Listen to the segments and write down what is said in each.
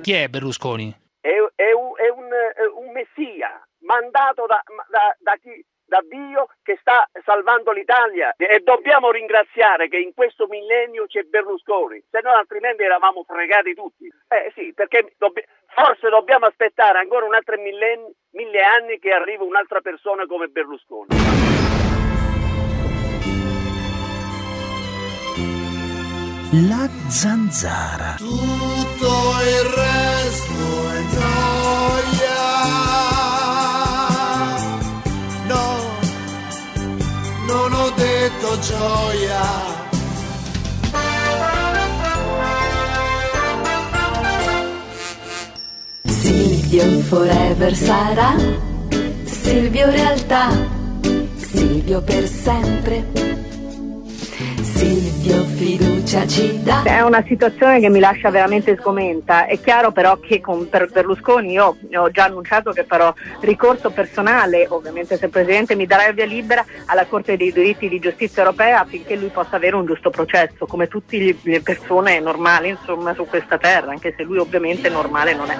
Chi è Berlusconi? È un messia mandato da Dio, che sta salvando l'Italia, e dobbiamo ringraziare che in questo millennio c'è Berlusconi, se no altrimenti eravamo fregati tutti. Sì, perché forse dobbiamo aspettare ancora un altro 1000 anni che arrivi un'altra persona come Berlusconi. La zanzara. Tutto il resto è noia. No, non ho detto gioia. Silvio forever sarà, Silvio realtà, Silvio per sempre. Silvio fiducia ci dà. È una situazione che mi lascia veramente sgomenta. È chiaro però che per Berlusconi io ho già annunciato che farò ricorso personale, ovviamente se il Presidente mi darà il via libera, alla Corte dei diritti di giustizia europea affinché lui possa avere un giusto processo, come tutte le persone normali insomma su questa terra, anche se lui ovviamente normale non è.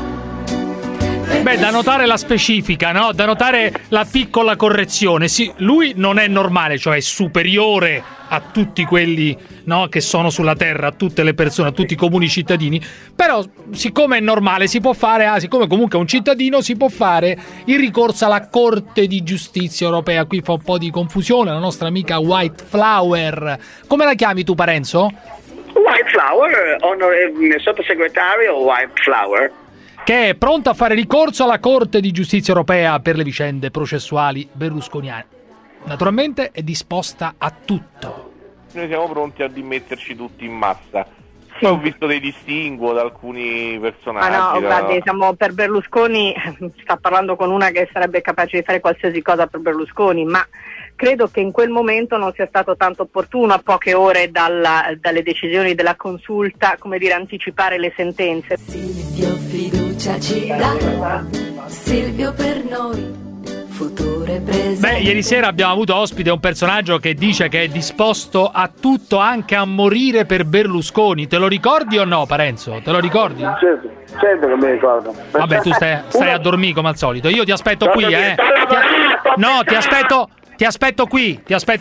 Beh, da notare la specifica, no? Da notare la piccola correzione. Sì, lui non è normale, cioè è superiore a tutti quelli, no, che sono sulla terra, a tutte le persone, a tutti i comuni cittadini. Però, siccome è normale, si può fare, siccome comunque è un cittadino, si può fare il ricorso alla Corte di Giustizia Europea. Qui fa un po' di confusione la nostra amica White Flower. Come la chiami tu, Parenzo? White Flower, sottosegretario White Flower, che è pronto a fare ricorso alla Corte di Giustizia Europea per le vicende processuali berlusconiane. Naturalmente è disposta a tutto. Noi siamo pronti a dimetterci tutti in massa. Poi ho visto dei distinguo da alcuni personaggi. No, guardi, siamo per Berlusconi, sta parlando con una che sarebbe capace di fare qualsiasi cosa per Berlusconi, ma credo che in quel momento non sia stato tanto opportuno, a poche ore dalle decisioni della consulta, come dire, anticipare le sentenze. Silvio fiducia ci dà, Silvio per noi, futuro e presente. Beh, ieri sera abbiamo avuto ospite un personaggio che dice che è disposto a tutto, anche a morire per Berlusconi. Te lo ricordi o no, Parenzo? Te lo ricordi? Certo che mi ricordo. Vabbè, tu stai a dormire come al solito. Io ti aspetto qui, No, ti aspetto qui.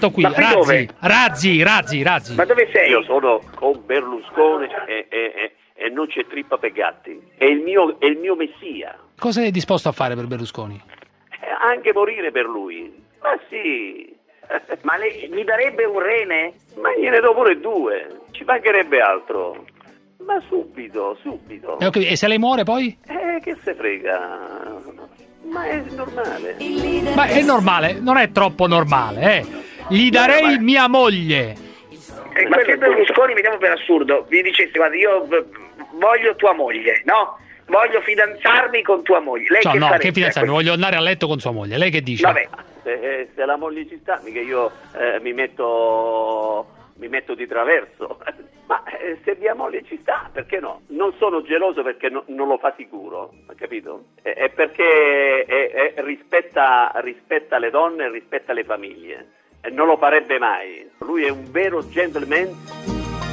Razzi. Ma dove sei? Io sono con Berlusconi e non c'è trippa per gatti. È il mio messia. Cosa sei disposto a fare per Berlusconi? Anche morire per lui. Ma sì. Ma lei mi darebbe un rene? Ma gliene do pure 2. Ci mancherebbe altro. Ma subito. E se lei muore poi? Che se frega. Ma è normale. Ma è normale, non è troppo normale, Gli darei mia moglie. E perché Berlusconi, vediamo per assurdo, vi dicesse: guarda, io voglio tua moglie, no? Voglio fidanzarmi con tua moglie. Lei che fidanzarmi? Voglio andare a letto con sua moglie. Lei che dice? Vabbè. Se la moglie ci sta, mica io mi metto di traverso. Ma se mia moglie ci sta, perché no? Non sono geloso perché non lo fa sicuro, capito? È perché rispetta le donne e rispetta le famiglie. E non lo farebbe mai. Lui è un vero gentleman.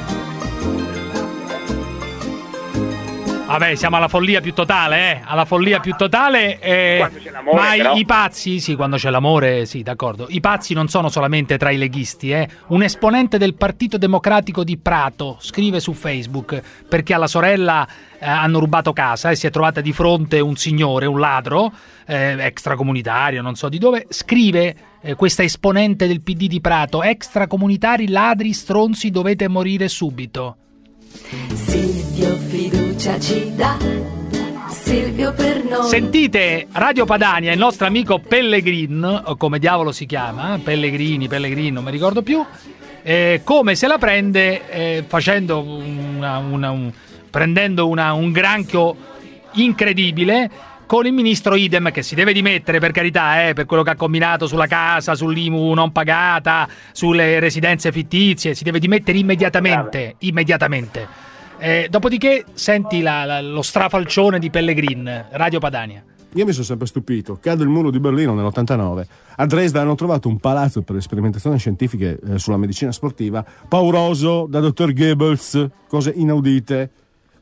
Vabbè, siamo alla follia più totale, alla follia più totale. Quando c'è l'amore, ma però. I pazzi, sì, quando c'è l'amore, sì, d'accordo. I pazzi non sono solamente tra i leghisti, Un esponente del Partito Democratico di Prato scrive su Facebook perché alla sorella hanno rubato casa e si è trovata di fronte un signore, un ladro, extracomunitario, non so di dove. Scrive questa esponente del PD di Prato: extracomunitari, ladri, stronzi, dovete morire subito. Silvio fiducia ci dà, Silvio per noi. Sentite Radio Padania, il nostro amico Pellegrin, o come diavolo si chiama, Pellegrin, non mi ricordo più, come se la prende facendo prendendo un granchio incredibile con il ministro Idem, che si deve dimettere, per carità, per quello che ha combinato sulla casa, sull'IMU non pagata, sulle residenze fittizie. Si deve dimettere immediatamente. Dopodiché senti lo strafalcione di Pellegrin, Radio Padania. Io mi sono sempre stupito. Cade il muro di Berlino nell'89. A Dresda hanno trovato un palazzo per le sperimentazioni scientifiche sulla medicina sportiva, pauroso, da dottor Goebbels, cose inaudite.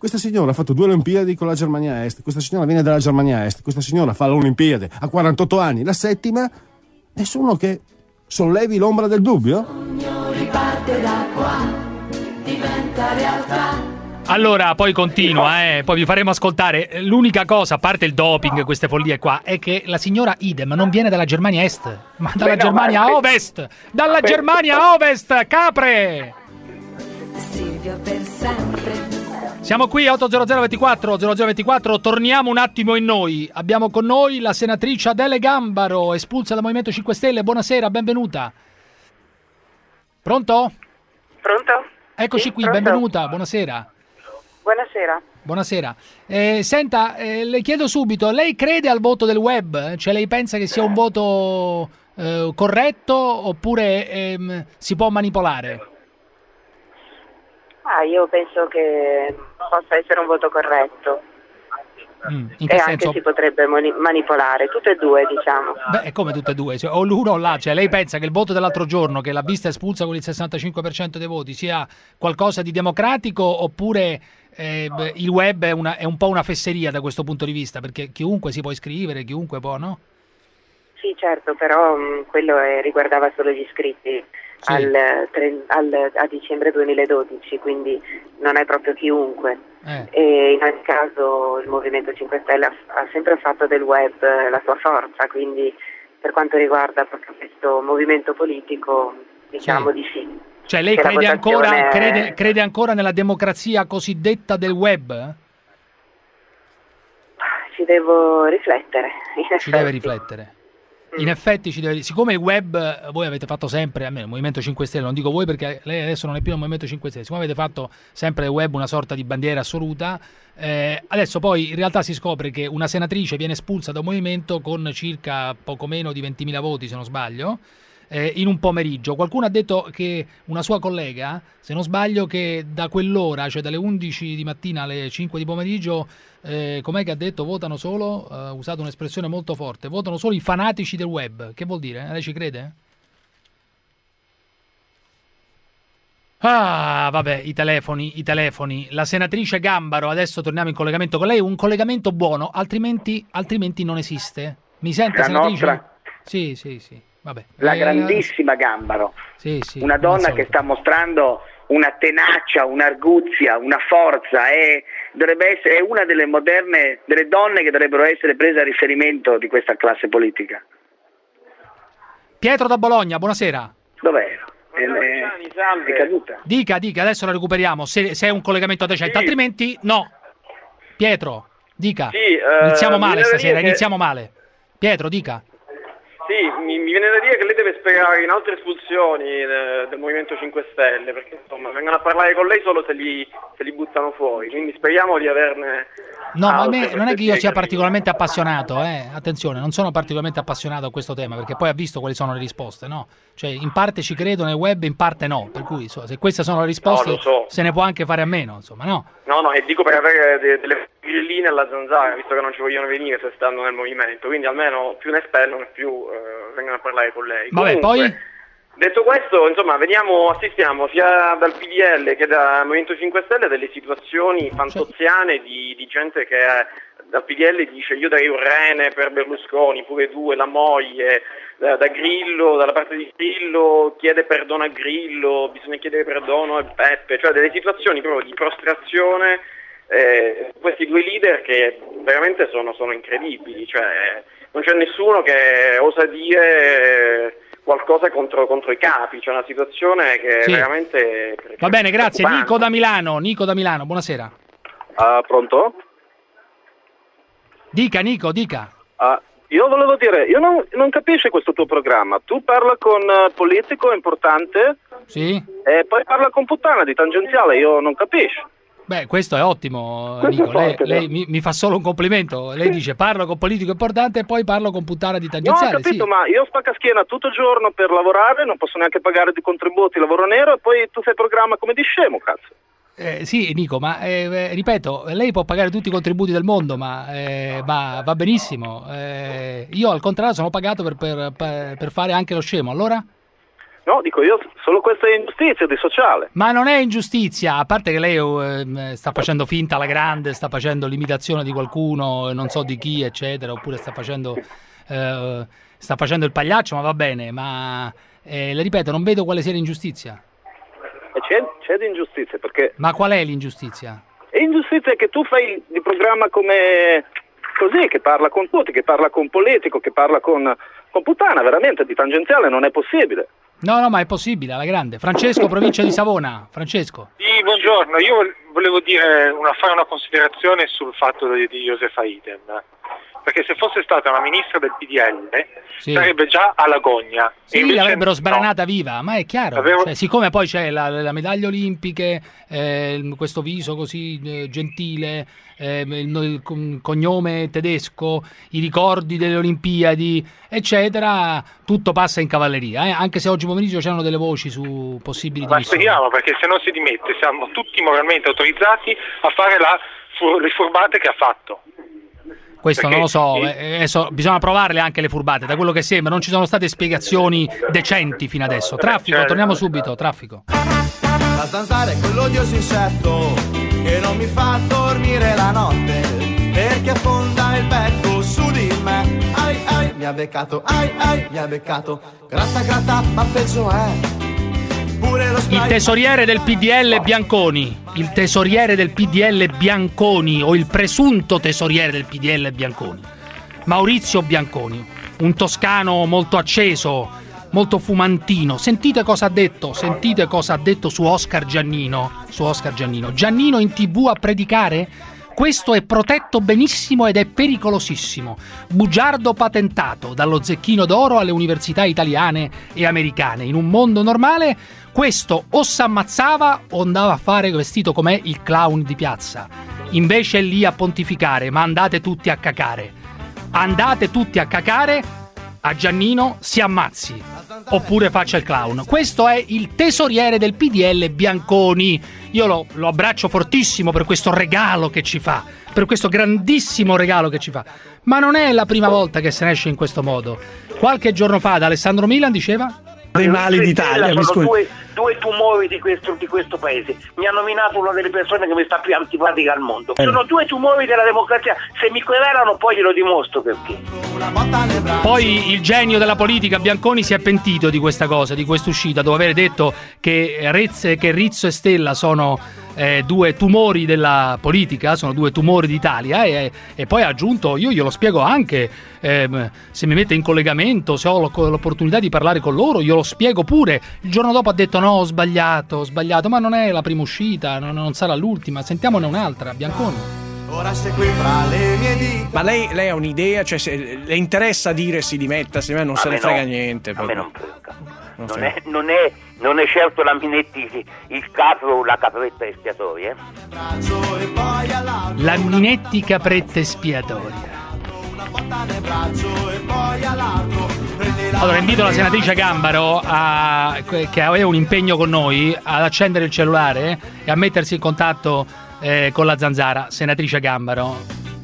Questa signora ha fatto 2 Olimpiadi con la Germania Est, questa signora viene dalla Germania Est, questa signora fa l'Olimpiade a 48 anni, la 7ª, nessuno che sollevi l'ombra del dubbio? Riparte da qua, diventa realtà. Allora, poi continua, poi vi faremo ascoltare. L'unica cosa, a parte il doping, queste follie qua, è che la signora idem non viene dalla Germania Est, ma dalla Germania Ovest! Dalla Germania Ovest, capre! Silvio per sempre. Siamo qui, 80024, torniamo un attimo in noi. Abbiamo con noi la senatrice Adele Gambaro, espulsa dal Movimento 5 Stelle. Buonasera, benvenuta. Pronto? Pronto? Eccoci Sì, qui, pronto? benvenuta, buonasera. Buonasera. Senta, le chiedo subito, lei crede al voto del web? Cioè lei pensa che sia un voto corretto oppure si può manipolare? Io penso che possa essere un voto corretto. In che e senso? anche si potrebbe manipolare, tutte e due, diciamo. Beh, è come tutte e due, cioè, o l'uno o l'altro. Cioè, lei pensa che il voto dell'altro giorno, che l'ha vista espulsa con il 65% dei voti, sia qualcosa di democratico oppure il web è un po' una fesseria da questo punto di vista? Perché chiunque si può iscrivere, chiunque può, no? Sì, certo, però quello riguardava solo gli iscritti Sì. a dicembre 2012, quindi non è proprio chiunque. E in ogni caso il Movimento 5 Stelle ha sempre fatto del web la sua forza, quindi per quanto riguarda proprio questo movimento politico diciamo di sì. Cioè lei Che la crede ancora nella democrazia cosiddetta del web? Ci devo riflettere. Ci deve riflettere. In effetti siccome il web voi avete fatto sempre, almeno il Movimento 5 Stelle, non dico voi perché lei adesso non è più nel Movimento 5 Stelle, siccome avete fatto sempre il web una sorta di bandiera assoluta, adesso poi in realtà si scopre che una senatrice viene espulsa da un movimento con circa poco meno di 20.000 voti, se non sbaglio, in un pomeriggio. Qualcuno ha detto che una sua collega, se non sbaglio, che da quell'ora, cioè dalle 11 di mattina alle 5 di pomeriggio, com'è che ha detto? Votano solo, ha usato un'espressione molto forte, votano solo i fanatici del web. Che vuol dire? Lei ci crede? Ah, vabbè, i telefoni. La senatrice Gambaro, adesso torniamo in collegamento con lei, un collegamento buono, altrimenti non esiste. Mi sente, La senatrice? nostra? Sì. Vabbè. La grandissima Gambaro, sì, una donna che sta mostrando una tenacia, un'arguzia, una forza, dovrebbe essere una delle donne che dovrebbero essere prese a riferimento di questa classe politica. Pietro da Bologna, buonasera. Dov'è? È caduta. Dica, adesso la recuperiamo, se è un collegamento decente, altrimenti no. Pietro, dica. Iniziamo male stasera, iniziamo male. Pietro, dica. Sì, mi viene da dire che lei deve spiegare in altre espulsioni del Movimento 5 Stelle, perché insomma vengono a parlare con lei solo se li buttano fuori, quindi speriamo di averne. No, ma a me non è che io sia particolarmente appassionato, attenzione, non sono particolarmente appassionato a questo tema, perché poi ha visto quali sono le risposte, no? Cioè, in parte ci credo nel web, in parte no, per cui se queste sono le risposte se ne può anche fare a meno, insomma, no? No, e dico per avere delle grilline alla zanzara, visto che non ci vogliono venire se stanno nel movimento, quindi almeno più ne espellono e più vengono a parlare con lei. Vabbè, comunque, poi? Detto questo, insomma, assistiamo sia dal PDL che dal Movimento 5 Stelle delle situazioni fantoziane di gente che dal PDL dice io darei un rene per Berlusconi, pure tu e la moglie, da Grillo, dalla parte di Grillo chiede perdono a Grillo, bisogna chiedere perdono a Beppe, cioè delle situazioni proprio di prostrazione, questi due leader che veramente sono incredibili, cioè non c'è nessuno che osa dire qualcosa contro i capi, c'è una situazione che è veramente. Va bene, grazie. Nico da Milano, buonasera. Pronto? Dica Nico, dica. Io volevo dire, io non capisco questo tuo programma. Tu parla con politico importante, sì, e poi parla con puttana di tangenziale, io non capisco. Beh, questo è ottimo, Nico. Lei mi fa solo un complimento. Lei dice parlo con politico importante e poi parlo con puttana di tangenziale. No, ho capito, ma io spacca schiena tutto il giorno per lavorare, non posso neanche pagare di contributi, lavoro nero, e poi tu fai programma come di scemo, cazzo. Sì, Nico, ma ripeto, lei può pagare tutti i contributi del mondo, ma va benissimo. Io al contrario sono pagato per fare anche lo scemo, allora? No, dico io, solo questa è ingiustizia di sociale. Ma non è ingiustizia, a parte che lei sta facendo finta alla grande, sta facendo l'imitazione di qualcuno, non so di chi, eccetera, oppure sta facendo il pagliaccio, ma va bene, ma le ripeto, non vedo quale sia l'ingiustizia. C'è di ingiustizia, perché... Ma qual è l'ingiustizia? L'ingiustizia è che tu fai di programma come così, che parla con tutti, che parla con politico, che parla con puttana, veramente, di tangenziale non è possibile. No, ma è possibile, alla grande. Francesco, provincia di Savona. Francesco. Sì, buongiorno. Io volevo dire fare una considerazione sul fatto di Josefa Idem. Perché se fosse stata una ministra del PDL sarebbe già alla gogna. Sì, l'avrebbero sbranata viva, ma è chiaro. Cioè, siccome poi c'è la medaglia olimpiche, questo viso così gentile, il cognome tedesco, i ricordi delle Olimpiadi, eccetera, tutto passa in cavalleria. Anche se oggi pomeriggio c'erano delle voci su possibili dimissioni. Ma speriamo, perché se non si dimette siamo tutti moralmente autorizzati a fare le furbate che ha fatto. Questo non lo so, bisogna provarle anche le furbate, da quello che sembra, non ci sono state spiegazioni decenti fino adesso. Traffico, torniamo subito, traffico. La zanzara è quell'odioso insetto che non mi fa dormire la notte, perché affonda il becco su di me. Ai, mi ha beccato, mi ha beccato. Gratta, ma peggio è. Il tesoriere del PDL Bianconi, o il presunto tesoriere del PDL Bianconi, Maurizio Bianconi, un toscano molto acceso, molto fumantino. Sentite cosa ha detto su Oscar Giannino. Giannino in TV a predicare? Questo è protetto benissimo ed è pericolosissimo. Bugiardo patentato, dallo Zecchino d'Oro alle università italiane e americane. In un mondo normale questo o s'ammazzava o andava a fare vestito com'è il clown di piazza. Invece è lì a pontificare, ma andate tutti a cacare. A Giannino si ammazzi, oppure faccia il clown. Questo è il tesoriere del PDL Bianconi. Io lo abbraccio fortissimo per questo regalo che ci fa, per questo grandissimo regalo che ci fa. Ma non è la prima volta che se ne esce in questo modo. Qualche giorno fa da Alessandro Milan diceva... I mali d'Italia, sono due tumori di questo paese. Mi ha nominato una delle persone che mi sta più antipatica al mondo. Sono due tumori della democrazia. Se mi querelano poi glielo dimostro perché. Poi il genio della politica Bianconi si è pentito di questa cosa, di questa uscita, dopo aver detto che Rizzo e Stella sono due tumori della politica, sono due tumori d'Italia, e poi ha aggiunto: io glielo spiego anche, se mi mette in collegamento, se ho l'opportunità di parlare con loro, io lo spiego pure. Il giorno dopo ha detto: no, ho sbagliato, ma non è la prima uscita, non sarà l'ultima, sentiamone un'altra. Bianconi. Ora sei qui fra le mie dita. Ma lei ha un'idea? Cioè, se le interessa dire si dimetta, se me non se ne frega niente. A me non frega. Non è certo la Minetti il capo, la capretta espiatoria. La Minetti capretta espiatoria. Allora invito la senatrice Gambaro, che aveva un impegno con noi, ad accendere il cellulare e a mettersi in contatto con la Zanzara. Senatrice Gambaro.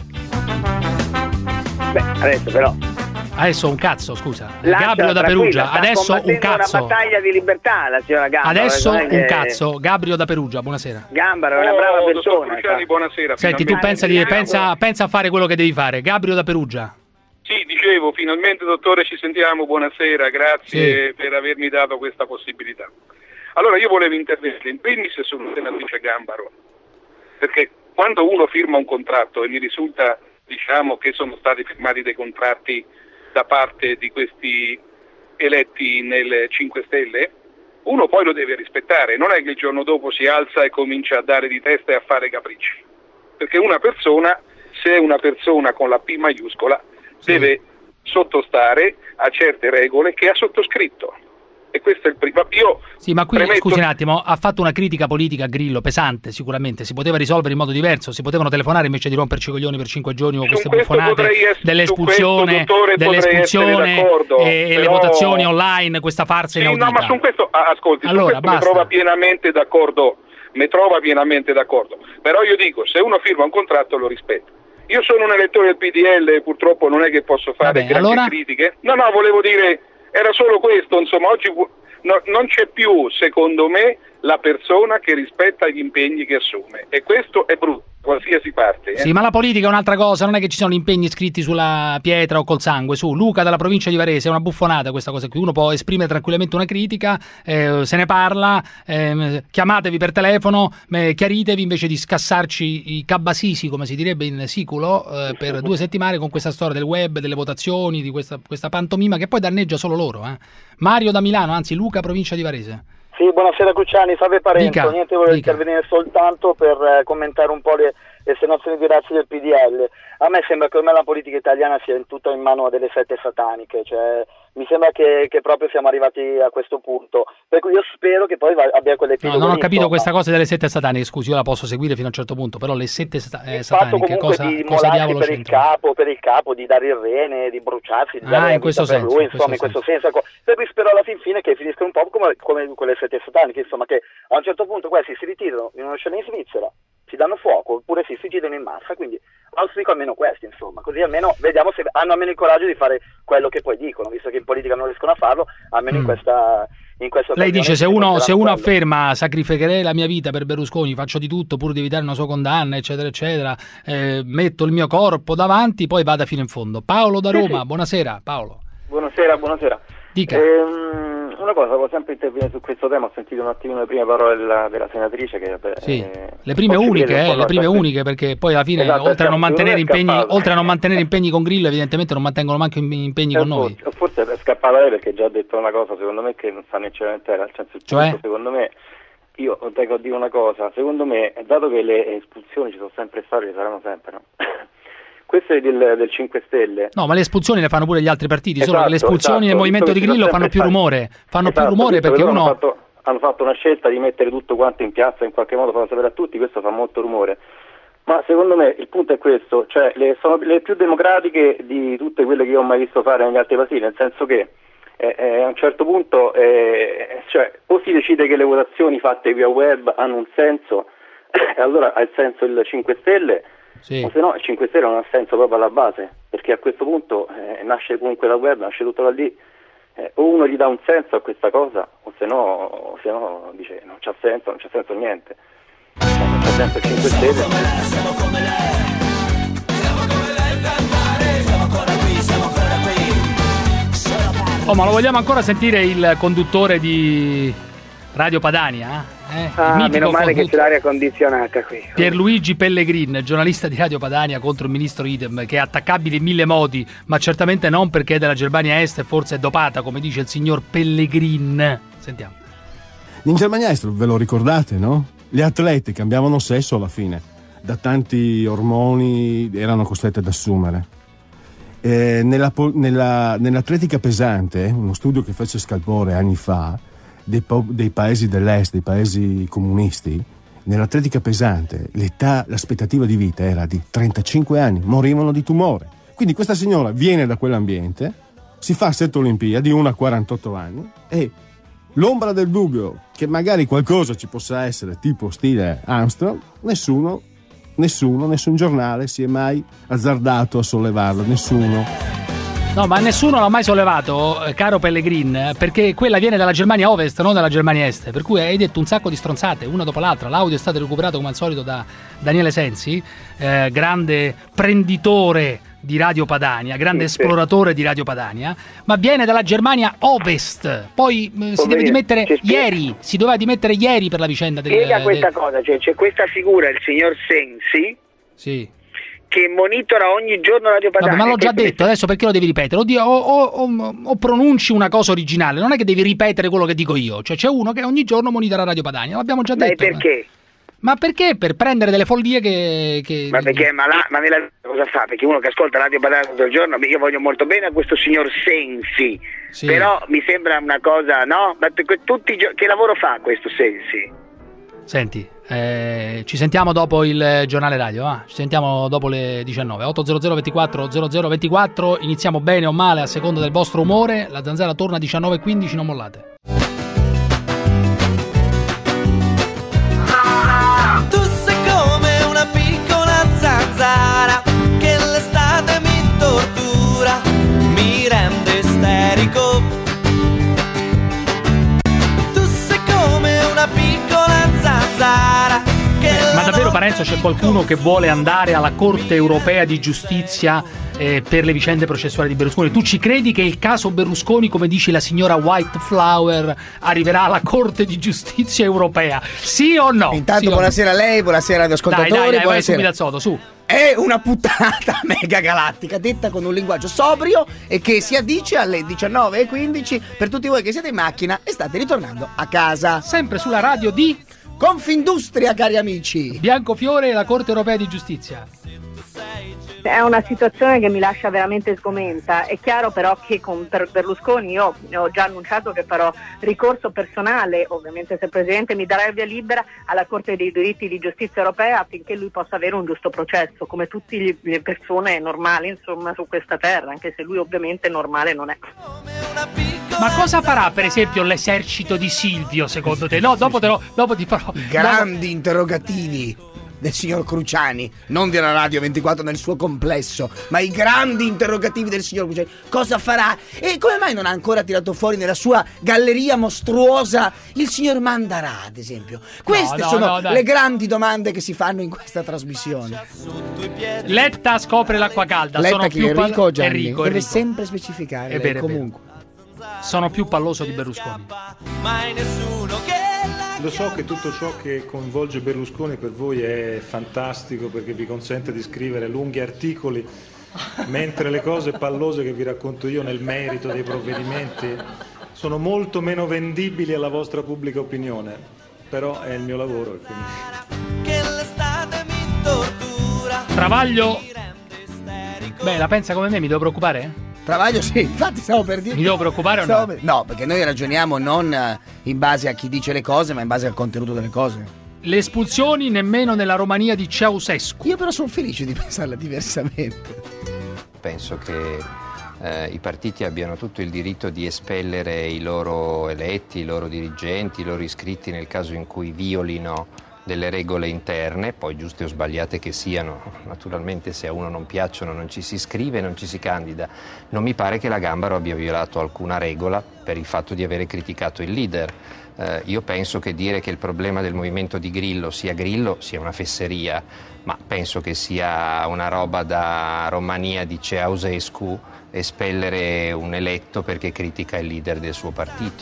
Adesso un cazzo, scusa. Gabrio da Perugia, adesso un cazzo. Una battaglia di libertà la signora Gambaro. Adesso un cazzo. Gabrio da Perugia, buonasera. Gambaro è una brava persona. Buonasera. Senti, tu pensa a fare quello che devi fare. Gabrio da Perugia. Sì, dicevo, finalmente dottore ci sentiamo, buonasera, grazie per avermi dato questa possibilità. Allora io volevo intervenire in primis sulla senatrice Gambaro, perché quando uno firma un contratto e mi risulta, diciamo, che sono stati firmati dei contratti da parte di questi eletti nel 5 Stelle, uno poi lo deve rispettare, non è che il giorno dopo si alza e comincia a dare di testa e a fare capricci, perché una persona, se è una persona con la P maiuscola, deve sottostare a certe regole che ha sottoscritto. E questo è il primo. Ma qui scusi un attimo, ha fatto una critica politica a Grillo pesante, sicuramente si poteva risolvere in modo diverso, si potevano telefonare invece di romperci i coglioni per 5 giorni o queste buffonate dell'espulsione e le votazioni online, questa farsa inaudita. No, ma su questo ascolti, allora, su questo mi trova pienamente d'accordo, però io dico, se uno firma un contratto lo rispetta. Io sono un elettore del PDL, purtroppo non è che posso fare grandi critiche. No, volevo dire, era solo questo, insomma, oggi non c'è più, secondo me, la persona che rispetta gli impegni che assume, e questo è brutto, qualsiasi parte. Sì, ma la politica è un'altra cosa, non è che ci sono gli impegni scritti sulla pietra o col sangue. Su Luca dalla provincia di Varese, è una buffonata questa cosa qui. Uno può esprimere tranquillamente una critica, se ne parla, chiamatevi per telefono, chiaritevi, invece di scassarci i cabbasisi, come si direbbe in siculo, per 2 settimane con questa storia del web, delle votazioni, di questa pantomima che poi danneggia solo loro. Mario da Milano, anzi Luca, provincia di Varese. Sì, buonasera Cruciani, salve Parenzo. Niente, volevo intervenire soltanto per commentare un po' le esternazioni di razza del PDL. A me sembra che ormai la politica italiana sia tutta in mano delle sette sataniche, cioè mi sembra che proprio siamo arrivati a questo punto, per cui io spero che poi abbia quelle pillole. No, non ho capito questa cosa delle sette sataniche, scusi, io la posso seguire fino a un certo punto, però le sette sataniche cosa diavolo c'entra? Per il capo, di dare il rene, di bruciarsi, di dare in questo senso, lui, insomma, in questo senso. Per cui spero alla fin fine che finisca un po' come quelle sette sataniche, insomma, che a un certo punto questi si ritirano in uno scenario in Svizzera, si danno fuoco, oppure si suicidano in massa, quindi auspico almeno questi, insomma, così almeno vediamo se hanno almeno il coraggio di fare quello che poi dicono, visto che in politica non riescono a farlo, almeno in questa Lei dice, se uno afferma sacrificherei la mia vita per Berlusconi, faccio di tutto pur di evitare una sua condanna, eccetera eccetera, metto il mio corpo davanti, poi vada fino in fondo. Paolo da Roma, buonasera Paolo. Buonasera. Dica. Una cosa, volevo sempre intervenire su questo tema, ho sentito un attimino le prime parole della senatrice che le prime uniche, perché poi alla fine oltre a non mantenere impegni con Grillo, evidentemente non mantengono manco impegni con noi. Forse è scappata lei, perché già ha detto una cosa secondo me che non sta necessariamente al senso, cioè? Secondo me, io tengo a dire una cosa, secondo me, dato che le espulsioni ci sono sempre state, ci saranno sempre, no? Queste del 5 Stelle. No, ma le espulsioni le fanno pure gli altri partiti, solo che le espulsioni nel movimento di Grillo fanno più rumore. Più rumore perché uno hanno fatto una scelta di mettere tutto quanto in piazza, in qualche modo farlo sapere a tutti, questo fa molto rumore. Ma secondo me il punto è questo, cioè sono le più democratiche di tutte quelle che io ho mai visto fare negli altri partiti, nel senso che a un certo punto cioè, o si decide che le votazioni fatte via web hanno un senso, e allora ha il senso il 5 Stelle, sì. O se no il 5 Stelle non ha senso proprio alla base, perché a questo punto nasce comunque la web, nasce tutto da lì, o uno gli dà un senso a questa cosa, o se no dice non c'ha senso niente, non c'ha senso il 5 Stelle. Siamo come lei, siamo ancora qui. Oh, ma lo vogliamo ancora sentire il conduttore di Radio Padania? Meno male che c'è l'aria condizionata qui. Pierluigi Pellegrin, giornalista di Radio Padania contro il ministro Idem, che è attaccabile in 1000 modi, ma certamente non perché è della Germania Est e forse è dopata, come dice il signor Pellegrin. Sentiamo. In Germania Est, ve lo ricordate, no? Le atlete cambiavano sesso alla fine, da tanti ormoni erano costrette ad assumere. Nell'atletica pesante, uno studio che fece Scalpore anni fa, dei paesi dell'est, dei paesi comunisti, nell'atletica pesante l'aspettativa di vita era di 35 anni, morivano di tumore. Quindi questa signora viene da quell'ambiente, si fa 7 Olimpiadi, una a 48 anni, e l'ombra del dubbio che magari qualcosa ci possa essere, tipo stile Armstrong, nessun giornale si è mai azzardato a sollevarlo, nessuno. No, ma nessuno l'ha mai sollevato, caro Pellegrin, perché quella viene dalla Germania Ovest, non dalla Germania Est, per cui hai detto un sacco di stronzate, una dopo l'altra. L'audio è stato recuperato come al solito da Daniele Sensi, grande prenditore di Radio Padania, grande esploratore di Radio Padania, ma viene dalla Germania Ovest. Poi si doveva dimettere ieri per la vicenda del... Spiega questa cosa, cioè c'è questa figura, il signor Sensi, sì, che monitora ogni giorno Radio Padania. Vabbè, ma l'ho già detto, adesso perché lo devi ripetere? O pronunci una cosa originale, non è che devi ripetere quello che dico io, cioè c'è uno che ogni giorno monitora Radio Padania, l'abbiamo già detto. Perché? Ma perché? Per prendere delle follie che... Ma perché? Ma nella cosa fa? Perché uno che ascolta Radio Padania tutto il giorno, io voglio molto bene a questo signor Sensi, sì. Però mi sembra una cosa, no? Ma che lavoro fa questo Sensi? Senti, ci sentiamo dopo il giornale radio, ci sentiamo dopo le 19, 800 24 0024, iniziamo bene o male a seconda del vostro umore, la Zanzara torna a 19:15, non mollate. Tu sei come una piccola zanzara che l'estate mi tortura, mi rende isterico. Lorenzo, c'è qualcuno che vuole andare alla Corte Europea di Giustizia per le vicende processuali di Berlusconi. Tu ci credi che il caso Berlusconi, come dice la signora Whiteflower, arriverà alla Corte di Giustizia Europea? Sì o no? Intanto buonasera a lei, buonasera agli ascoltatori. Dai, vai subito al sodo, su. È una puttanata mega galattica, detta con un linguaggio sobrio e che si addice alle 19:15 per tutti voi che siete in macchina e state ritornando a casa. Sempre sulla radio di Confindustria, cari amici. Biancofiore e la Corte Europea di Giustizia. È una situazione che mi lascia veramente sgomenta. È chiaro però che per Berlusconi io ho già annunciato che farò ricorso personale, ovviamente se il Presidente mi darà il via libera, alla Corte dei diritti di giustizia europea affinché lui possa avere un giusto processo, come tutte le persone normali insomma su questa terra, anche se lui ovviamente normale non è. Ma cosa farà per esempio l'esercito di Silvio secondo te? No, dopo ti farò grandi interrogativi del signor Cruciani, non della Radio 24 nel suo complesso, ma i grandi interrogativi del signor Cruciani. Cosa farà? E come mai non ha ancora tirato fuori nella sua galleria mostruosa il signor Mandarà, ad esempio? Queste sono le grandi domande che si fanno in questa trasmissione. Letta scopre l'acqua calda. Letta sono che più Enrico Gianni Enrico. Deve sempre specificare. È vero, comunque. Sono più palloso di Berlusconi. Lo so che tutto ciò che coinvolge Berlusconi per voi è fantastico perché vi consente di scrivere lunghi articoli, mentre le cose pallose che vi racconto io nel merito dei provvedimenti sono molto meno vendibili alla vostra pubblica opinione. Però è il mio lavoro e quindi... Travaglio. Beh, la pensa come me, mi devo preoccupare? Travaglio sì, infatti stavo per dire. Mi devo preoccupare o no? No, perché noi ragioniamo non in base a chi dice le cose, ma in base al contenuto delle cose. Le espulsioni nemmeno nella Romania di Ceausescu. Io però sono felice di pensarla diversamente. Penso che i partiti abbiano tutto il diritto di espellere i loro eletti, i loro dirigenti, i loro iscritti nel caso in cui violino delle regole interne, poi giuste o sbagliate che siano. Naturalmente se a uno non piacciono non ci si iscrive, non ci si candida. Non mi pare che la Gambaro abbia violato alcuna regola per il fatto di avere criticato il leader. Io penso che dire che il problema del movimento di Grillo sia una fesseria, ma penso che sia una roba da Romania di Ceausescu espellere un eletto perché critica il leader del suo partito.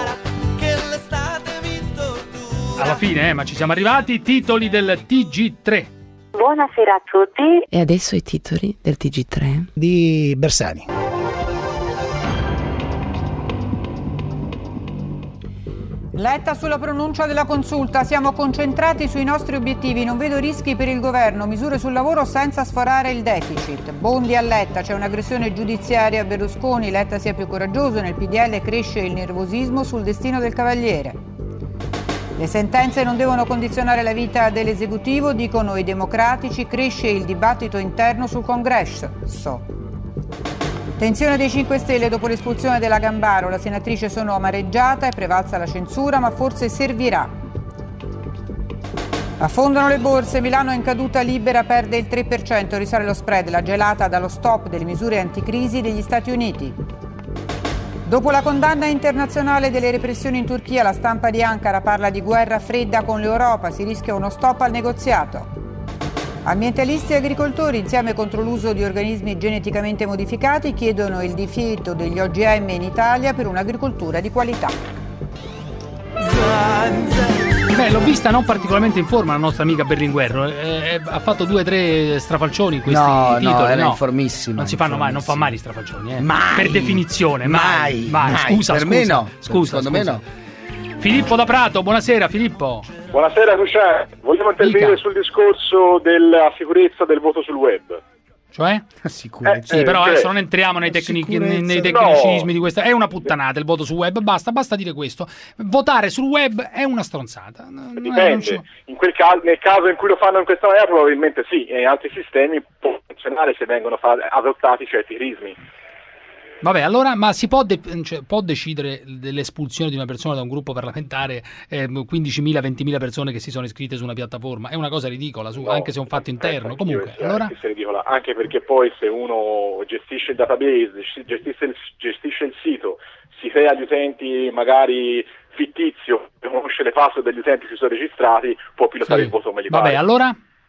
Alla fine, ma ci siamo arrivati, titoli del TG3. Buonasera a tutti. E adesso i titoli del TG3 di Bersani. Letta sulla pronuncia della consulta, siamo concentrati sui nostri obiettivi, non vedo rischi per il governo, misure sul lavoro senza sforare il deficit. Bondi a Letta, c'è un'aggressione giudiziaria a Berlusconi, Letta sia più coraggioso, nel PDL cresce il nervosismo sul destino del Cavaliere. Le sentenze non devono condizionare la vita dell'esecutivo, dicono i democratici, cresce il dibattito interno sul congresso. Tensione dei 5 Stelle dopo l'espulsione della Gambaro, la senatrice sono amareggiata, è prevalsa la censura, ma forse servirà. Affondano le borse, Milano in caduta libera, perde il 3%, risale lo spread, la gelata dallo stop delle misure anticrisi degli Stati Uniti. Dopo la condanna internazionale delle repressioni in Turchia, la stampa di Ankara parla di guerra fredda con l'Europa, si rischia uno stop al negoziato. Ambientalisti e agricoltori insieme contro l'uso di organismi geneticamente modificati chiedono il divieto degli OGM in Italia per un'agricoltura di qualità. Beh, l'ho vista non particolarmente in forma la nostra amica Berlinguer, ha fatto 2 o 3 strafalcioni in questi titoli. No, era informissima. Non si fanno mai, non fa mai gli strafalcioni, Mai. Per definizione, mai. Scusa, per me no. Secondo me no. Filippo da Prato, buonasera Filippo. Buonasera Cruciani, vogliamo intervenire sul discorso della sicurezza del voto sul web. Cioè? Sicurezza. Sì, però adesso non entriamo nei tecnicismi di questa. È una puttanata il voto sul web, basta dire questo. Votare sul web è una stronzata. Dipende. Nel caso in cui lo fanno in questa maniera probabilmente sì, e in altri sistemi può funzionare se vengono adottati certi crismi. Vabbè, allora, ma si può decidere dell'espulsione di una persona da un gruppo parlamentare, 15.000, 20.000 persone che si sono iscritte su una piattaforma? È una cosa ridicola, anche se è un fatto interno. Comunque, allora... È ridicola, anche perché poi se uno gestisce il database, gestisce il sito, si crea gli utenti magari fittizio, conosce le password degli utenti che si sono registrati, può pilotare il voto come gli pare. Vabbè, allora...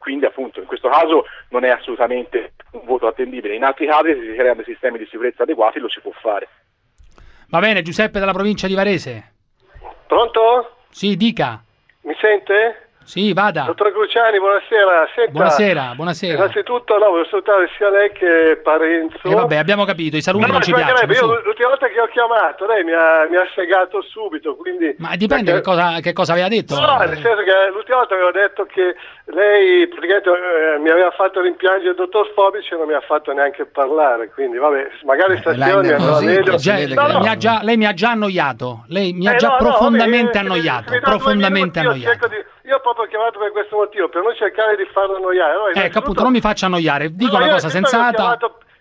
quindi appunto in questo caso non è assolutamente un voto attendibile. In altri casi, se si creano dei sistemi di sicurezza adeguati, lo si può fare. Va bene, Giuseppe dalla provincia di Varese. Pronto? Sì, dica. Mi sente? Sì, vada. Dottor Cruciani, buonasera. Senta, buonasera. Innanzitutto voglio salutare sia lei che Parenzo. Vabbè, abbiamo capito, i saluti non ci piacciono. Io l'ultima volta che ho chiamato lei mi ha spiegato subito, quindi... Ma dipende che cosa aveva detto. No, nel senso che l'ultima volta avevo detto che lei praticamente mi aveva fatto rimpiangere il dottor Fobici e non mi ha fatto neanche parlare, quindi vabbè, magari stasera mi andrò meglio. Lei mi ha già annoiato, lei mi ha già profondamente annoiato, profondamente annoiato. Io ho proprio chiamato per questo motivo, per non cercare di farlo annoiare. Allora, appunto, non mi faccia annoiare, dico una cosa sensata.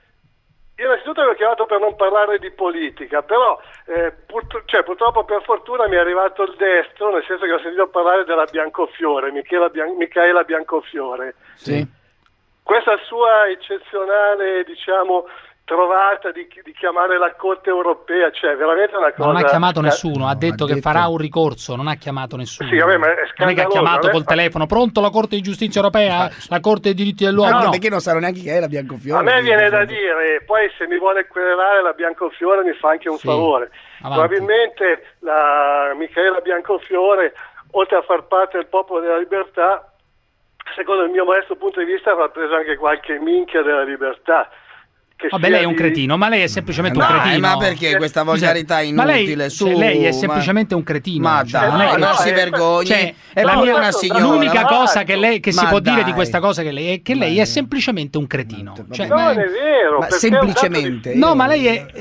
Io innanzitutto vi ho chiamato per non parlare di politica, però purtroppo per fortuna mi è arrivato il destro, nel senso che ho sentito parlare della Biancofiore, Michaela Biancofiore. Sì. Questa sua eccezionale, diciamo, trovata di chiamare la Corte Europea, cioè veramente una cosa... Non ha chiamato nessuno, ha detto che farà un ricorso, non ha chiamato nessuno. Sì, vabbè, ma è non è che ha chiamato col telefono, pronto la Corte di Giustizia Europea, la Corte dei diritti dell'uomo? No, perché non sanno neanche che è la Biancofiore. A me viene da dire, poi se mi vuole querelare la Biancofiore mi fa anche un favore. Avanti. Probabilmente la Michaela Biancofiore, oltre a far parte del Popolo della Libertà, secondo il mio modesto punto di vista avrà preso anche qualche minchia della libertà. Vabbè, lei è un cretino, ma lei è semplicemente un cretino. Ma perché questa volgarità inutile? Lei è semplicemente un cretino. Ma dai, non si vergogni. L'unica cosa che si può dire di questa cosa è che lei è semplicemente un cretino. Non è vero. Ma semplicemente. No, ma lei è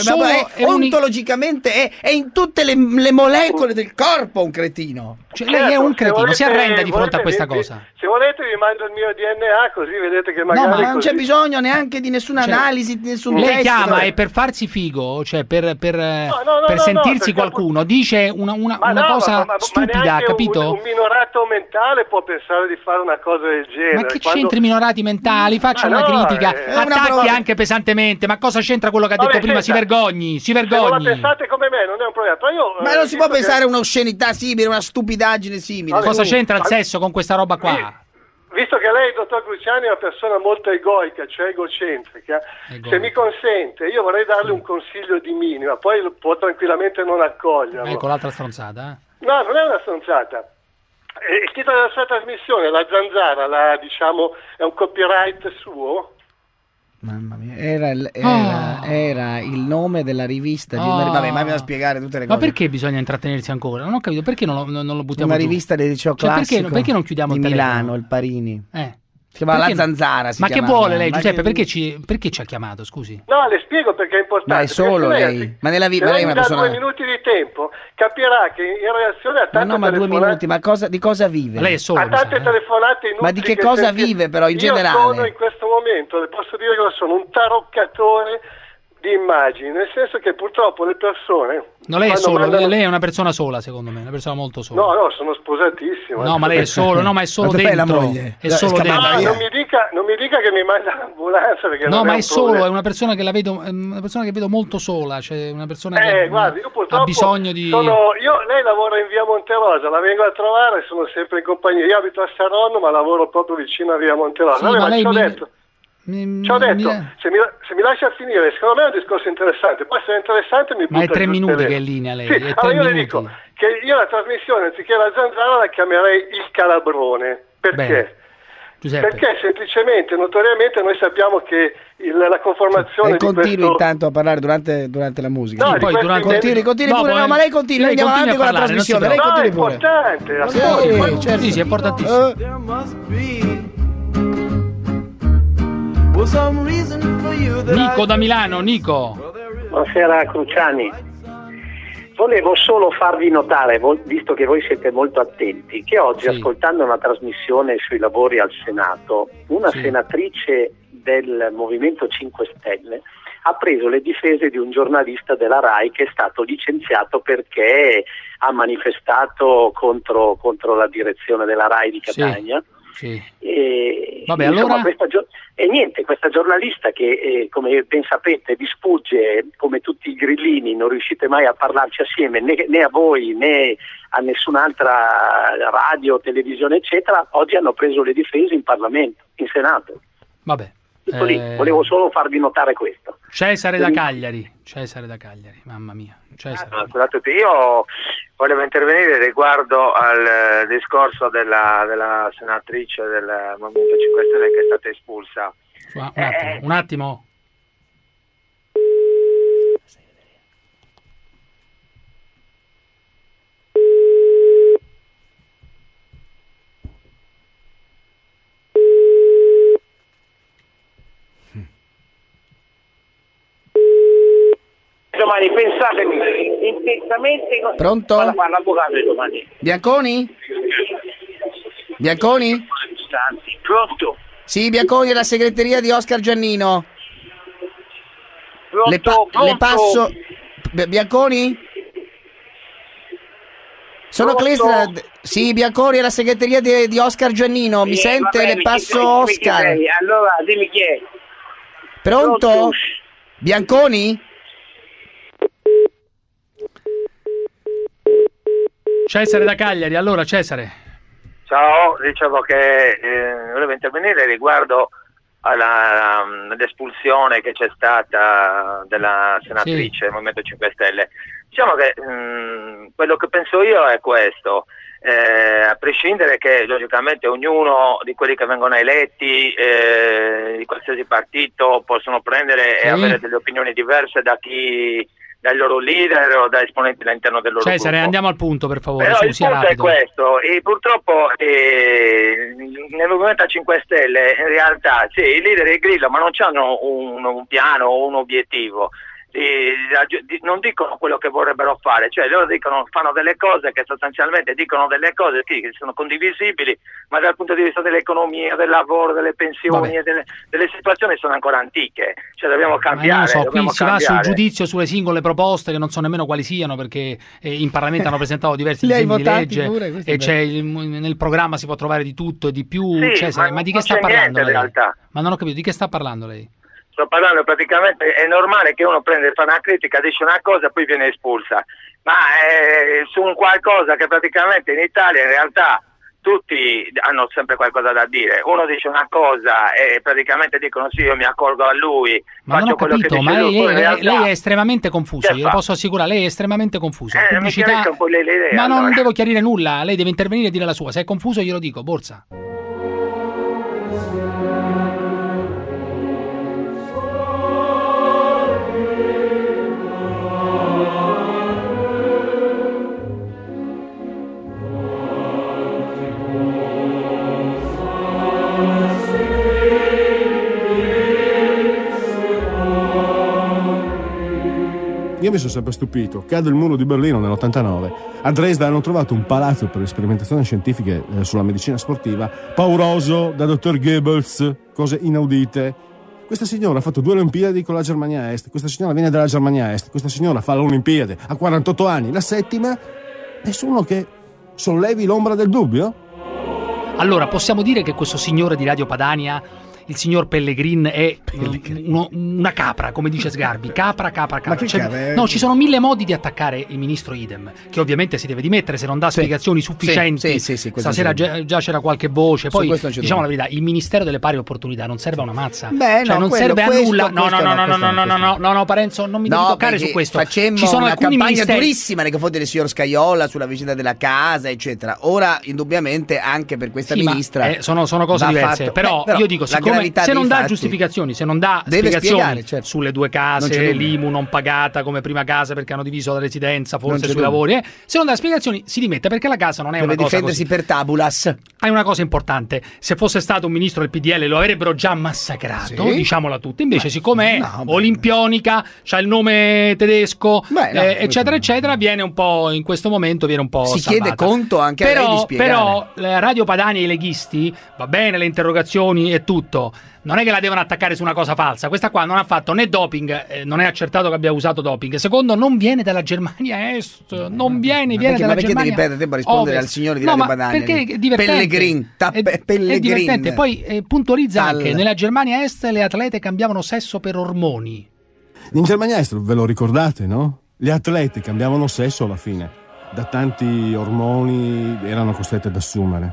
ontologicamente è in tutte le molecole del corpo un cretino. Lei è un cretino, si arrenda di fronte a questa cosa. Se volete vi mando il mio DNA, così vedete che magari... No, ma non c'è bisogno neanche di nessuna analisi, di nessun lei test. Chiama e per farsi figo, cioè per sentirsi qualcuno, dice una cosa stupida, capito? Un minorato mentale può pensare di fare una cosa del genere. Ma che c'entri i minorati mentali? Faccia una critica, attacchi anche pesantemente, ma cosa c'entra quello che ha detto prima? Si vergogni. Se non la pensate come me non è un problema. Ma non si può pensare a un'oscenità simile, una stupidaggine simile. Cosa c'entra il sesso con questa roba qua? Visto che lei, dottor Cruciani, è una persona molto egoica, cioè egocentrica, se mi consente, io vorrei darle un consiglio di minima, poi può tranquillamente non accoglierlo. Ecco l'altra stronzata, No, non è una stronzata. Il titolo della sua trasmissione, La Zanzara, diciamo, è un copyright suo? Mamma mia, era il nome della rivista di una... Vabbè, ma mi va a spiegare tutte le cose. Ma perché bisogna intrattenersi ancora? Non ho capito, perché non lo buttiamo una rivista del liceo classico perché non chiudiamo di il telefono? Milano, il Parini. Si chiama La Zanzara. Ma che vuole lei, Giuseppe? Perché ci ha chiamato, scusi? No, le spiego perché è importante. Ma è solo lei. Ma nella vita lei è una persona... 2 minuti di tempo, capirà che in reazione a tante telefonate... 2 minuti, ma di cosa vive? Lei è solo. A tante telefonate inutili. Ma di che cosa vive però in generale? Io sono in questo momento, le posso dire che sono un taroccatore di immagini, nel senso che purtroppo le persone... No, lei è solo, lei è una persona sola, secondo me, una persona molto sola. No, sono sposatissimo. No, ma lei è solo, ma è solo dentro. La moglie. È solo dentro. Non mi dica che mi manda l'ambulanza perché no, ma è solo, è una persona che vedo molto sola, cioè una persona che guardi, io purtroppo ha bisogno di... lei lavora in via Monterosa, la vengo a trovare, sono sempre in compagnia. Io abito a Saronno, ma lavoro proprio vicino a via Monterosa. Sì, ma lei ci ho detto, se mi lascia finire, secondo me è un discorso interessante, poi se è interessante mi butta. Ma è 3 minuti che è in linea lei. Sì, allora io le dico che io la trasmissione anziché la Zanzara la chiamerei il Calabrone. Perché? Perché semplicemente, notoriamente noi sappiamo che la conformazione di questo... continui intanto a parlare durante la musica. No, poi continui pure, ma lei continua, noi andiamo avanti con la trasmissione, lei continui pure. È importante. Sì, è importantissimo. Nico da Milano, Nico. Buonasera Cruciani. Volevo solo farvi notare, visto che voi siete molto attenti, che oggi ascoltando una trasmissione sui lavori al Senato, una senatrice del Movimento 5 Stelle ha preso le difese di un giornalista della RAI che è stato licenziato perché ha manifestato contro la direzione della RAI di Catania. Sì. E, vabbè, insomma, allora... E niente, questa giornalista che come ben sapete vi sfugge come tutti i grillini, non riuscite mai a parlarci assieme né a voi né a nessun'altra radio, televisione eccetera, oggi hanno preso le difese in Parlamento, in Senato. Vabbè. Tutto lì, volevo solo farvi notare questo. Cesare da Cagliari, mamma mia. Scusate, io volevo intervenire riguardo al discorso della senatrice del Movimento 5 Stelle che è stata espulsa. Un attimo. Domani pensatemi intensamente. Pronto? Vado a fare l'avvocato domani. Bianconi? Pronto? Sì, Bianconi è la segreteria di Oscar Giannino. Pronto? Le passo. Bianconi? Sono Clestra. Sì, Bianconi è la segreteria di Oscar Giannino. Mi sente? Bene, le passo Oscar. Allora, dimmi chi è. Pronto? Bianconi? Cesare da Cagliari, allora Cesare. Ciao, dicevo che volevo intervenire riguardo all'espulsione che c'è stata della senatrice del Movimento 5 Stelle. Diciamo che quello che penso io è questo, a prescindere che logicamente ognuno di quelli che vengono eletti di qualsiasi partito possono prendere e avere delle opinioni diverse dai loro leader o da esponenti all'interno del loro Cesare, gruppo. Andiamo al punto, per favore. Però il punto rapido. è questo, e purtroppo nel Movimento 5 Stelle in realtà i leader e il Grillo ma non hanno un piano o un obiettivo. Non dicono quello che vorrebbero fare, cioè loro fanno delle cose che sostanzialmente dicono delle cose che sono condivisibili, ma dal punto di vista dell'economia, del lavoro, delle pensioni e delle situazioni sono ancora antiche, cioè dobbiamo cambiare. Qui si va sul giudizio sulle singole proposte che non so nemmeno quali siano, perché in Parlamento hanno presentato diversi disegni di legge e nel programma si può trovare di tutto e di più. Cesare, ma di che sta parlando lei? Ma non ho capito, di che sta parlando lei? Sto parlando praticamente, è normale che uno fa una critica, dice una cosa e poi viene espulsa, ma su un qualcosa che praticamente in Italia in realtà tutti hanno sempre qualcosa da dire. Uno dice una cosa e praticamente dicono sì, io mi accorgo a lui, ma faccio non ho quello capito, che dice ma lui. lei è estremamente confuso, glielo posso assicurare, lei è estremamente confuso. Mi chiarisca un po' le idee. Ma allora. non devo chiarire nulla, lei deve intervenire e dire la sua. Se è confuso glielo dico, Borsa. Io mi sono sempre stupito. Cade il muro di Berlino nell'89. A Dresda hanno trovato un palazzo per le sperimentazioni scientifiche sulla medicina sportiva, pauroso, da dottor Goebbels, cose inaudite. Questa signora ha fatto 2 Olimpiadi con la Germania Est, questa signora viene dalla Germania Est, questa signora fa l'Olimpiade a 48 anni, la 7ª, nessuno che sollevi l'ombra del dubbio? Allora, possiamo dire che questo signore di Radio Padania, il signor Pellegrin, è una capra, come dice Sgarbi. Capra. No, ci sono 1000 modi di attaccare il ministro Idem, che ovviamente si deve dimettere se non dà spiegazioni sufficienti. Stasera già c'era qualche voce. Poi, diciamo la verità, il Ministero delle Pari Opportunità non serve a una mazza. Non serve a nulla. No, Parenzo, non mi devi toccare su questo. Facemmo ci sono una campagna ministeri durissima nei confronti del signor Scaiola sulla vicenda della casa, eccetera. Ora, indubbiamente, anche per questa ministra sono cose diverse. Però io dico, siccome se non dà giustificazioni, se non dà spiegazioni sulle 2 case, l'IMU non pagata come prima casa perché hanno diviso la residenza, forse sui lavori, se non dà spiegazioni si dimette, perché la casa non è una cosa difendersi così. Per tabulas. È una cosa importante. Se fosse stato un ministro del PDL lo avrebbero già massacrato, diciamola tutta. Invece siccome è olimpionica, c'ha il nome tedesco, eccetera eccetera, viene un po', in questo momento viene un po' si salvata. chiede conto anche a lei di spiegare. Però Radio Padania e i leghisti, va bene le interrogazioni e tutto, senso, non è che la devono attaccare su una cosa falsa. Questa qua non ha fatto né doping, non è accertato che abbia usato doping. Secondo, non viene dalla Germania Est, non viene dalla Germania. Ma perché devi rispondere al signore di Radio Padania? Perché è divertente. È divertente. Poi puntualizza anche, nella Germania Est le atlete cambiavano sesso per ormoni. In Germania Est, ve lo ricordate, no? Gli atleti cambiavano sesso alla fine, da tanti ormoni erano costretti ad assumere.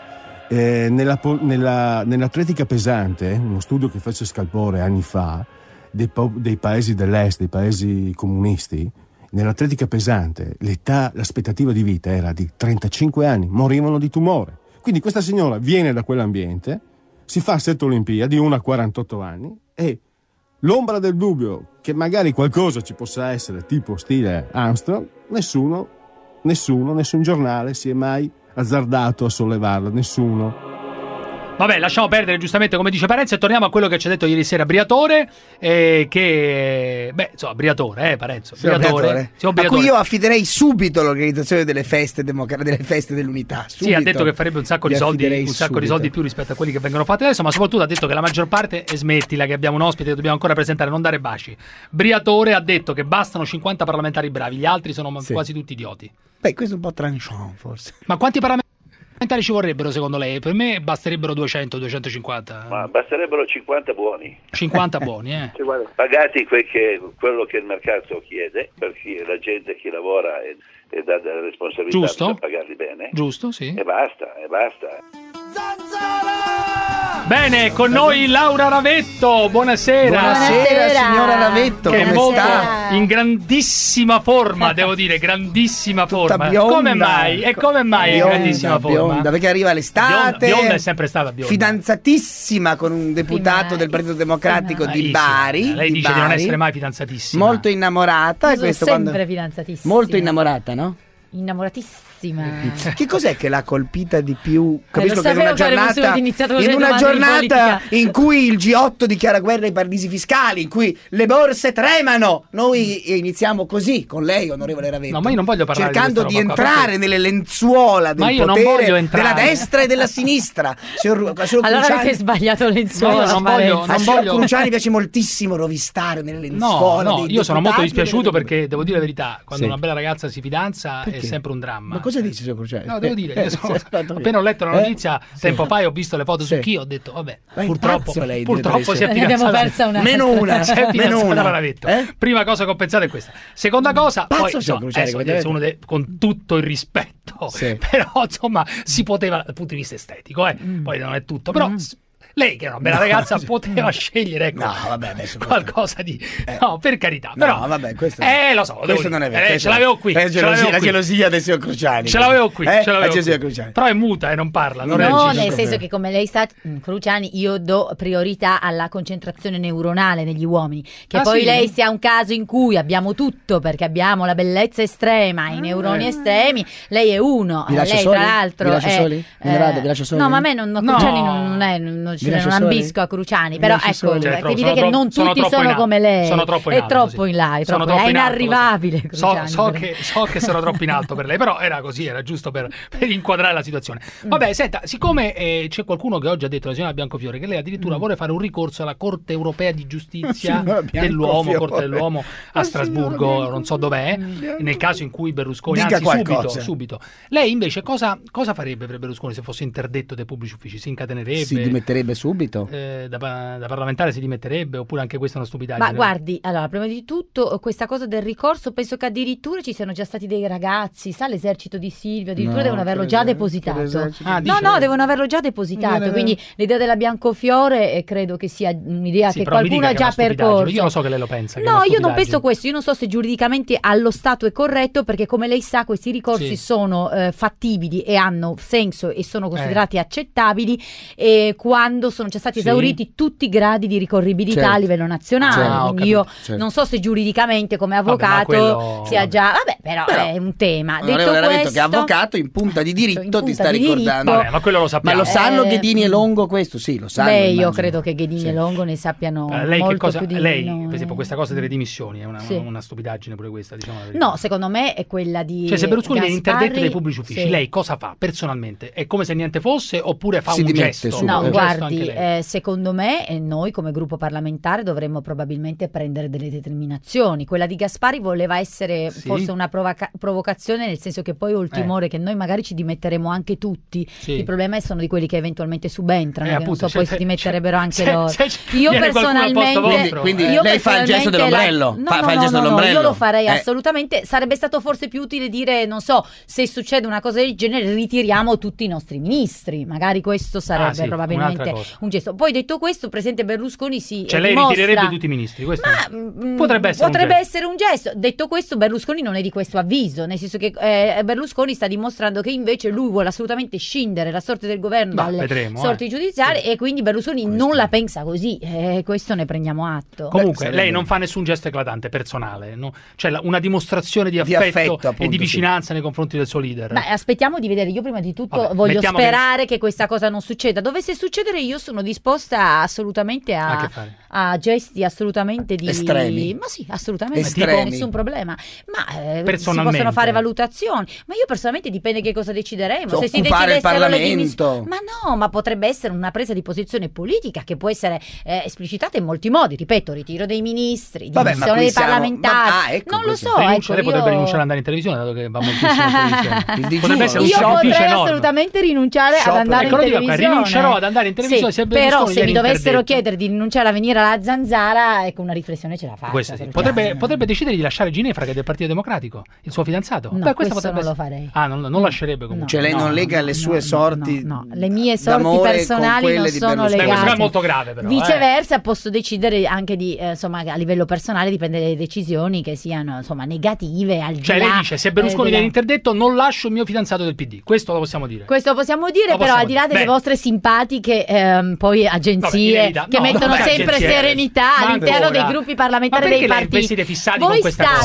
Nell'atletica pesante, uno studio che fece Scalbore anni fa, dei paesi dell'est, dei paesi comunisti, nell'atletica pesante l'aspettativa di vita era di 35 anni, morivano di tumore. Quindi questa signora viene da quell'ambiente, si fa 7 Olimpiadi, una a 48 anni, e l'ombra del dubbio che magari qualcosa ci possa essere, tipo stile Armstrong, nessun giornale si è mai azzardato a sollevarla, nessuno. Vabbè, lasciamo perdere, giustamente, come dice Parenzo, e torniamo a quello che ci ha detto ieri sera Briatore, Briatore, Parenzo, Briatore. A cui io affiderei subito l'organizzazione delle feste dell'unità. Subito. Sì, ha detto che farebbe un sacco di soldi più rispetto a quelli che vengono fatti adesso, ma soprattutto ha detto che la maggior parte, e smettila che abbiamo un ospite che dobbiamo ancora presentare, non dare baci. Briatore ha detto che bastano 50 parlamentari bravi, gli altri sono quasi tutti idioti. Beh, questo è un po' tranchant, forse. Ma quanti parlamentari ci vorrebbero secondo lei? Per me basterebbero 200, 250. Ma basterebbero 50 buoni. 50 buoni, Pagati quello che il mercato chiede, per la gente che lavora e dà delle responsabilità, giusto, per pagarli bene. Giusto, sì. E basta. Bene, con noi Laura Ravetto, buonasera. Buonasera signora Ravetto, che come sta? In grandissima forma, devo dire, grandissima forma. Bionda. Come mai? E come mai in grandissima forma? Bionda, perché arriva l'estate. Bionda è sempre stata bionda. Fidanzatissima con un deputato del Partito Democratico di Bari. Lei dice di non essere mai fidanzatissima. Molto innamorata. Sono sempre fidanzatissima. Molto innamorata, no? Innamoratissima. Che cos'è che l'ha colpita di più? Capisco che in una giornata in cui il G8 dichiara guerra ai paradisi fiscali, in cui le borse tremano, noi iniziamo così con lei, onorevole Ravetto. No, ma io non voglio parlare cercando di entrare nelle lenzuola del potere della destra e della sinistra. Allora avete sbagliato lenzuola. A Cruciani piace moltissimo rovistare nelle lenzuola. No, io sono molto dispiaciuto perché devo dire la verità, quando una bella ragazza si fidanza è sempre un dramma. Cosa dici, signor Cruciani? No, devo dire, appena ho letto la notizia tempo fa e ho visto le foto su Chi, ho detto vabbè, purtroppo si è fidanzata. Meno una. Prima cosa che ho pensato è questa. Seconda cosa, poi con tutto il rispetto, però insomma si poteva dal punto di vista estetico, poi non è tutto, però lei che è una bella ragazza poteva scegliere qualcosa di no, per carità, però vabbè, questo lo so, questo non è vero, ce l'avevo qui, la gelosia del signor Cruciani, ce l'avevo qui, Cruciani. Però è muta e non parla, non nel senso che, come lei sa, Cruciani, io do priorità alla concentrazione neuronale negli uomini, che poi lei sia un caso in cui abbiamo tutto, perché abbiamo la bellezza estrema, i neuroni estremi, lei è uno, lei tra l'altro vi lascio soli? No, ma a me Cruciani non ambisco a Cruciani, però ecco, capite che non tutti sono come lei. Sono troppo in alto. È troppo in là, è inarrivabile. So che sono troppo in alto per lei, però era così, era giusto per inquadrare la situazione. Vabbè, senta, siccome c'è qualcuno che oggi ha detto, la signora Biancofiore, che lei addirittura vuole fare un ricorso alla Corte Europea di Giustizia dell'uomo, Corte dell'uomo a Strasburgo, non so dov'è, nel caso in cui Berlusconi, subito. Lei invece cosa farebbe per Berlusconi se fosse interdetto dai pubblici uffici? Si incatenerebbe? Si dimetterebbe subito? Da parlamentare si dimetterebbe, oppure anche questa è una stupidaggine? Ma guardi, allora, prima di tutto questa cosa del ricorso, penso che addirittura ci siano già stati dei ragazzi, sa, l'esercito di Silvio, addirittura devono averlo già depositato. Devono averlo già depositato, quindi l'idea della Biancofiore credo che sia un'idea che qualcuno ha già percorso. Io non so che lei lo pensa. No, io non penso questo, io non so se giuridicamente allo Stato è corretto, perché come lei sa questi ricorsi sono fattibili e hanno senso e sono considerati accettabili quando sono già stati esauriti tutti i gradi di ricorribilità a livello nazionale. Quindi io non so se giuridicamente come avvocato sia già però è un tema. Detto questo, che avvocato in punta di diritto ti sta ricordando. Ma quello lo sappiamo. Ma lo sanno Ghedini e Longo questo? Sì, lo sanno. Io credo che Ghedini e Longo ne sappiano lei molto che cosa, più di lei, noi. per esempio, questa cosa delle dimissioni è una stupidaggine pure questa, diciamo la verità. No, secondo me è quella di se Berlusconi viene Gasparri, interdetto dai pubblici uffici, lei cosa fa personalmente? È come se niente fosse, oppure fa si un dimette gesto? No, guardi, anche lei. Secondo me noi come gruppo parlamentare dovremmo probabilmente prendere delle determinazioni. Quella di Gasparri voleva essere forse una provocazione, nel senso che poi ho il timore che noi magari ci dimetteremo anche tutti. Il problema sono di quelli che eventualmente subentrano, che appunto, non so, poi si dimetterebbero anche loro. Io personalmente quindi lei fa il gesto dell'ombrello, fa il gesto dell'ombrello. Io lo farei assolutamente. Sarebbe stato forse più utile dire, non so, se succede una cosa del genere ritiriamo tutti i nostri ministri, magari questo sarebbe probabilmente un gesto. Poi detto questo, presidente Berlusconi lei ritirerebbe tutti i ministri, questo potrebbe essere un gesto. Detto questo, Berlusconi non è di questo avviso, nel senso che Berlusconi sta dimostrando che invece lui vuole assolutamente scindere la sorte del governo dalle sorti giudiziarie, e quindi Berlusconi non la pensa così, questo ne prendiamo atto. Comunque lei non fa nessun gesto eclatante personale, no? Cioè una dimostrazione di affetto appunto, e di vicinanza nei confronti del suo leader. Aspettiamo di vedere. Io prima di tutto voglio sperare che questa cosa non succeda. Dovesse succedere, io sono disposta assolutamente a gesti assolutamente di estremi. Ma sì, assolutamente, non c'è nessun problema. Ma si possono fare valutazioni. Ma io personalmente dipende che cosa decideremo. Se si decidessero il Parlamento. Ma no, ma potrebbe essere una presa di posizione politica che può essere esplicitata in molti modi. Ripeto, ritiro dei ministri, dimissione dei parlamentari. Non lo so. Potrebbe rinunciare ad andare in televisione, dato che va moltissimo in televisione. Io potrei assolutamente rinunciare ad andare in televisione. Rinuncerò ad andare in televisione, però se mi dovessero chiedere di rinunciare a venire alla Zanzara, ecco, una riflessione ce la faccio. Potrebbe decidere di lasciare Ginevra, che è del Partito Democratico, il suo fidanzato. No, questo non lo farei. Non lascerebbe comunque. Cioè lei non lega le sue sorti? No, le mie sorti personali non sono legate. Questo è molto grave, però. Viceversa, posso decidere anche di, insomma, a livello personale dipende dalle decisioni che siano, insomma, negative al di là. Lei dice, se Berlusconi viene interdetto non lascio il mio fidanzato del PD. Questo lo possiamo dire. Però al di là delle vostre simpatiche poi agenzie che mettono sempre serenità all'interno dei gruppi parlamentari dei partiti. Voi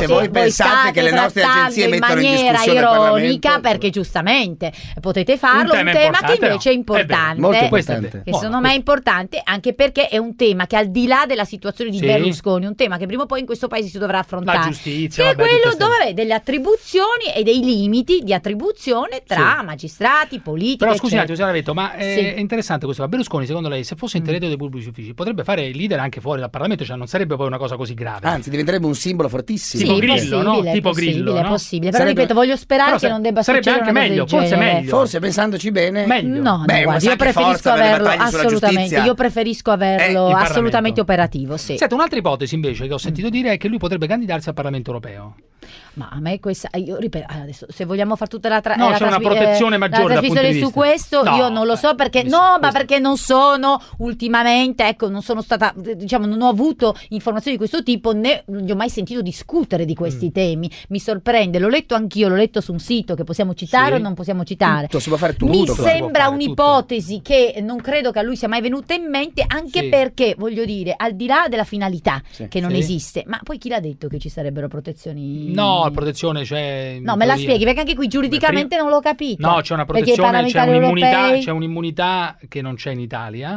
pensate che le nostre agenzie mettono in discussione il Parlamento, ironica, perché giustamente potete farlo, un tema che invece è importante, che secondo me è importante, anche perché è un tema che al di là della situazione di Berlusconi, un tema che prima o poi in questo paese si dovrà affrontare, la giustizia, che è quello dove delle attribuzioni e dei limiti di attribuzione tra magistrati, politici. Però scusate, ma è interessante questo. Berlusconi, secondo lei, se fosse interdetto dei pubblici uffici, potrebbe fare il leader anche fuori dal Parlamento, cioè non sarebbe poi una cosa così grave. Anzi, diventerebbe un simbolo fortissimo. Tipo Grillo, no? Tipo Grillo, è possibile. Però ripeto, voglio sperare che non debba succedere anche meglio, forse meglio. Forse pensandoci bene. Meglio. No, guarda, io preferisco averlo assolutamente. Io preferisco averlo assolutamente operativo, sì. Senta, un'altra ipotesi invece che ho sentito dire è che lui potrebbe candidarsi al Parlamento europeo. Ma a me questa, io ripeto, adesso se vogliamo fare tutta c'è una protezione maggiore dal punto di vista su questo, io non lo so perché perché non sono ultimamente, ecco, non sono stata, diciamo, non ho avuto informazioni di questo tipo, né non ho mai sentito discutere di questi temi. Mi sorprende, l'ho letto anch'io, l'ho letto su un sito che possiamo citare o non possiamo citare. Si può fare tutto. Mi sembra un'ipotesi che non credo che a lui sia mai venuta in mente, anche perché, voglio dire, al di là della finalità che non esiste, ma poi chi l'ha detto che ci sarebbero protezioni? No, la protezione c'è. No, me la spieghi, perché anche qui giuridicamente non l'ho capito. No, c'è una protezione, c'è un'immunità che non c'è in Italia.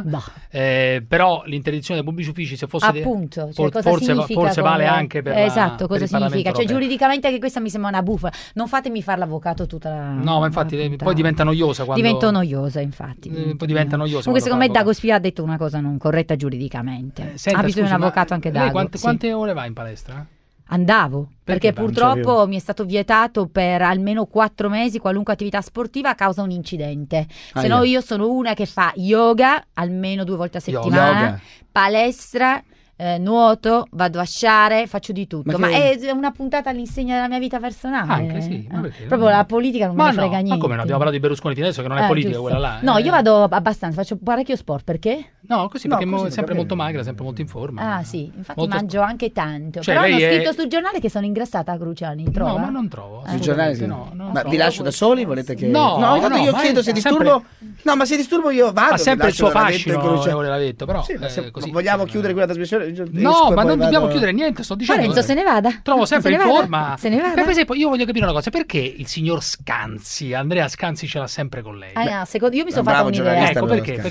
Però l'interdizione dei pubblici uffici, se fosse appunto, cioè, forse vale anche per esatto, cosa significa? Cioè, giuridicamente anche questa mi sembra una bufala. Non fatemi fare l'avvocato tutta la. No, ma infatti poi diventa noiosa quando. Divento noiosa, infatti. Poi diventa noiosa. Comunque secondo me Dago Spia ha detto una cosa non corretta giuridicamente. Ha bisogno di un avvocato anche Dago. Quante ore va in palestra? Andavo, perché purtroppo mi è stato vietato per almeno 4 mesi qualunque attività sportiva a causa di un incidente. Se no io sono una che fa yoga almeno 2 volte a settimana, palestra, nuoto, vado a sciare, faccio di tutto. Ma è una puntata all'insegna della mia vita personale. Anche sì, proprio la politica non me ne frega niente. Ma come no? Abbiamo parlato di Berlusconi fino adesso, che non è politica, giusto. Quella là. No, io vado abbastanza, faccio parecchio sport, perché? No, così perché è sempre molto magra, sempre molto in forma. Ah sì, infatti mangio anche tanto. Cioè, però hanno scritto sul giornale che sono ingrassata, Cruciani, trova? No, ma non trovo. Sul giornale sì. Ma vi lascio da soli? Volete che... No, io chiedo se disturbo... No, ma se disturbo io vado. Ha sempre il suo fascino, l'aveva detto, però così. Vogliamo chiudere quella trasmissione? No, ma non dobbiamo chiudere niente, sto dicendo. Lorenzo se ne vada. Trovo sempre in forma. Se ne vada. Per esempio, io voglio capire una cosa, perché il signor Scanzi, Andrea Scanzi, ce l'ha sempre con lei? Io mi sono fatta un'idea. Ecco,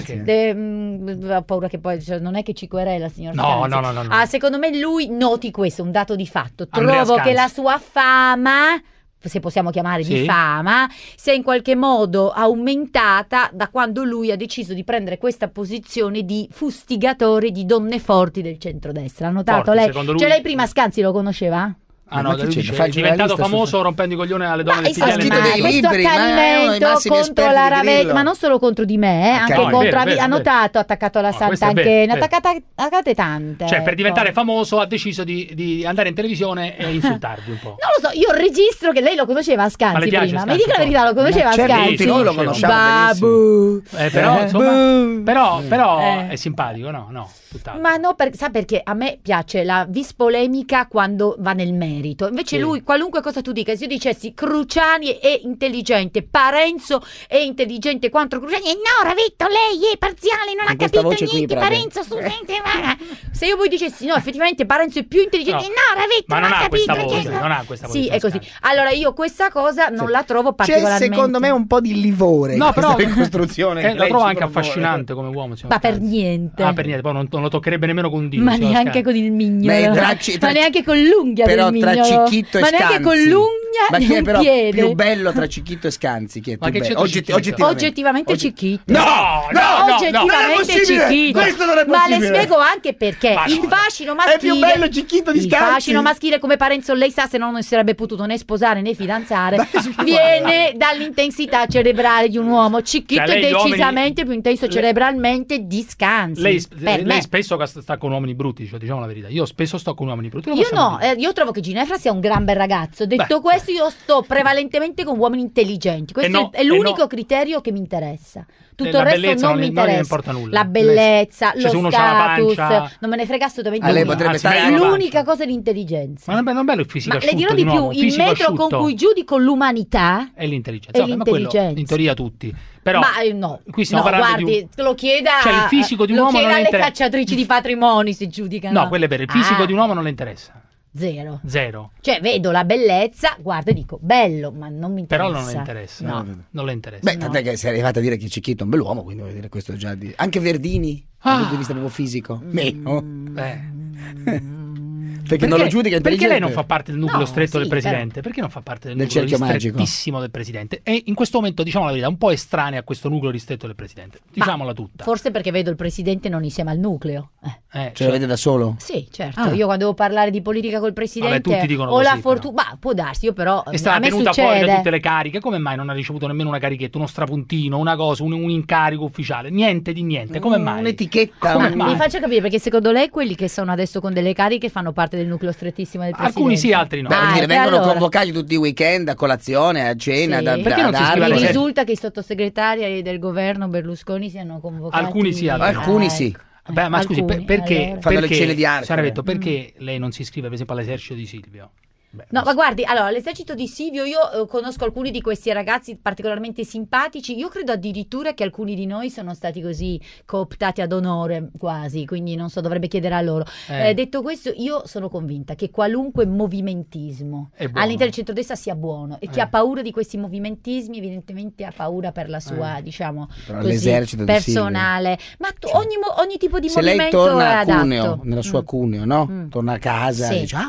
perché? Ho paura che poi non è che ci querela, signor Scanzi. No. Secondo me lui noti questo, un dato di fatto. Trovo che la sua fama se possiamo chiamare di Sì. fama, si è in qualche modo aumentata da quando lui ha deciso di prendere questa posizione di fustigatore di donne forti del centrodestra. Ha notato Forti, lei? secondo lui- Cioè lei prima Scanzi lo conosceva? Ah Ma no, chi lui c'è? dice, Fa il è diventato giornalista famoso rompendo i coglioni alle donne del sta PDL. scritto dei questo libri, ma è uno dei accanimento massimi contro esperti la di Ravetta, Grillo. ma non solo contro di me, anche no, è contro vero, è vero, ha è vero. notato, ha attaccato la questo è Sant'Anche, vero, ne ha vero. attaccate tante. Cioè, per diventare ecco. famoso ha deciso di andare in televisione e insultarvi un po'. Non lo so, io registro che lei lo conosceva a Ma Scanzi le piace prima. Scanzi, Mi dica la verità, lo conosceva a certo, Scanzi? tutti noi lo conosciamo Babu. Però, insomma, però Eh. è simpatico, no? No, tutt'altro. Ma no, sa perché a me piace la vis polemica quando va nel merito. Invece Sì. lui, qualunque cosa tu dica, se io dicessi Cruciani è intelligente, Parenzo è intelligente quanto Cruciani, no, Ravetto, lei è parziale, non ha Con questa capito voce qui, niente, proprio. Parenzo se io poi dicessi no, effettivamente Parenzo è più intelligente, no, Ravetto, Ma non ha ha capito questa voce, niente. non ha questa voce. Sì, è così. Allora io questa cosa non la trovo C'è particolarmente. secondo me un po' di livore No, in questa però ricostruzione. che la lei trovo ci anche propone. affascinante come uomo. Ma per niente. Ah, per niente, poi non lo toccherebbe nemmeno con un dito. Ma signor neanche Scanzi. con il mignolo. Beh, Ma neanche con l'unghia però del tra mignolo. Cicchitto e Ma neanche con Scanzi. l'unghia Ma di chi è un però piede. più bello tra Cicchitto e Scanzi? Chi è Ma più che bello? c'entra Cicchitto? Oggettivamente Cicchitto. No, no, oggettivamente non è possibile. Cicchitto. Questo non è Ma le possibile. spiego anche perché Ma il no, fascino maschile È più bello Cicchitto di il Scanzi. fascino maschile, come Parenzo lei sa, se no non si sarebbe potuto né sposare né fidanzare, viene dall'intensità cerebrale di un uomo. Cicchitto Cioè, è lei gli uomini- decisamente più intenso cerebralmente di Scanzi. per me. Lei spesso sta con uomini brutti, cioè, diciamo la verità. Io spesso sto con uomini brutti. lo Io possiamo no, dire. io trovo che Ginevra sia un gran bel ragazzo. Detto questo, io sto prevalentemente con uomini intelligenti. Questo no, è l'unico no. criterio che mi interessa. Tutto La il resto bellezza non non mi gli- non gli interessa. importa nulla. La bellezza, Cioè, lo se uno c'ha la status, pancia- non me ne frega assolutamente A lei nulla. potrebbe stare bello, L'unica cosa è l'intelligenza. Ma non è bello il fisico Ma le asciutto dirò di di un più, uomo, il fisico metro con asciutto cui giudico l'umanità è l'intelligenza. è Vabbè, ma quello l'intelligenza. in teoria tutti. Però ma no, qui stiamo no, parlando guardi, di un... lo chieda, Cioè, il fisico di un lo uomo chieda non le alle interessa. cacciatrici di patrimoni se giudicano. No, quello è vero, il fisico Ah, di un uomo non le interessa. zero. Zero. Cioè, vedo la bellezza, guardo e dico bello, ma non mi interessa. Però non le interessa. No. Non le interessa. Beh, tant'è che sei arrivata a dire che Cicchitto è un bell'uomo, quindi voglio dire questo già di... Anche Verdini, dal punto di vista proprio fisico. Meno. Perché non lo giudica Perché intelligente. lei non fa parte del nucleo No, stretto del sì, presidente? Perché non fa parte del Del nucleo cerchio magico. ristrettissimo del presidente? E in questo momento, diciamo la verità, un po' estranea a questo nucleo ristretto del presidente. Diciamola tutta. Forse perché vedo il presidente non insieme al nucleo. Ce lo vede da solo? Sì, certo. Ah. Io quando devo parlare di politica col presidente tutti dicono ho la così, fortuna. Ma può darsi, io però È stata a me tenuta fuori da succede. tutte le cariche. Come mai non ha ricevuto nemmeno una carichetta, uno strapuntino, una cosa, un incarico ufficiale? Niente di niente. Come mai? Un'etichetta. Come Ma mai? mi faccia capire perché secondo lei quelli che sono adesso con delle cariche fanno parte del nucleo strettissimo del presidente? Alcuni sì, altri no. Beh, voglio dire, e vengono allora? convocati tutti i weekend a colazione, a cena, Sì. Perché non si ad scrive Mi all'esercito? risulta che i sottosegretari del governo Berlusconi siano convocati. Alcuni sì, altri no. Alcuni sì. Beh, ma scusi, Alcuni, perché, allora. Fanno le perché cene di Arcore. Saravetto, perché lei non si iscrive per esempio all'esercito di Silvio? Beh, No, ma guardi, allora, l'esercito di Silvio, io conosco alcuni di questi ragazzi particolarmente simpatici, io credo addirittura che alcuni di noi sono stati così cooptati ad onore quasi, quindi non so, dovrebbe chiedere a loro. Detto questo, io sono convinta che qualunque movimentismo È buono. all'interno del centrodestra sia buono e chi ha paura di questi movimentismi evidentemente ha paura per la sua, diciamo, Però così, l'esercito di personale. Ma ogni tipo di Se lei movimento torna è a adatto. Cuneo, nella sua Cuneo, no? Torna a casa Sì, e dice,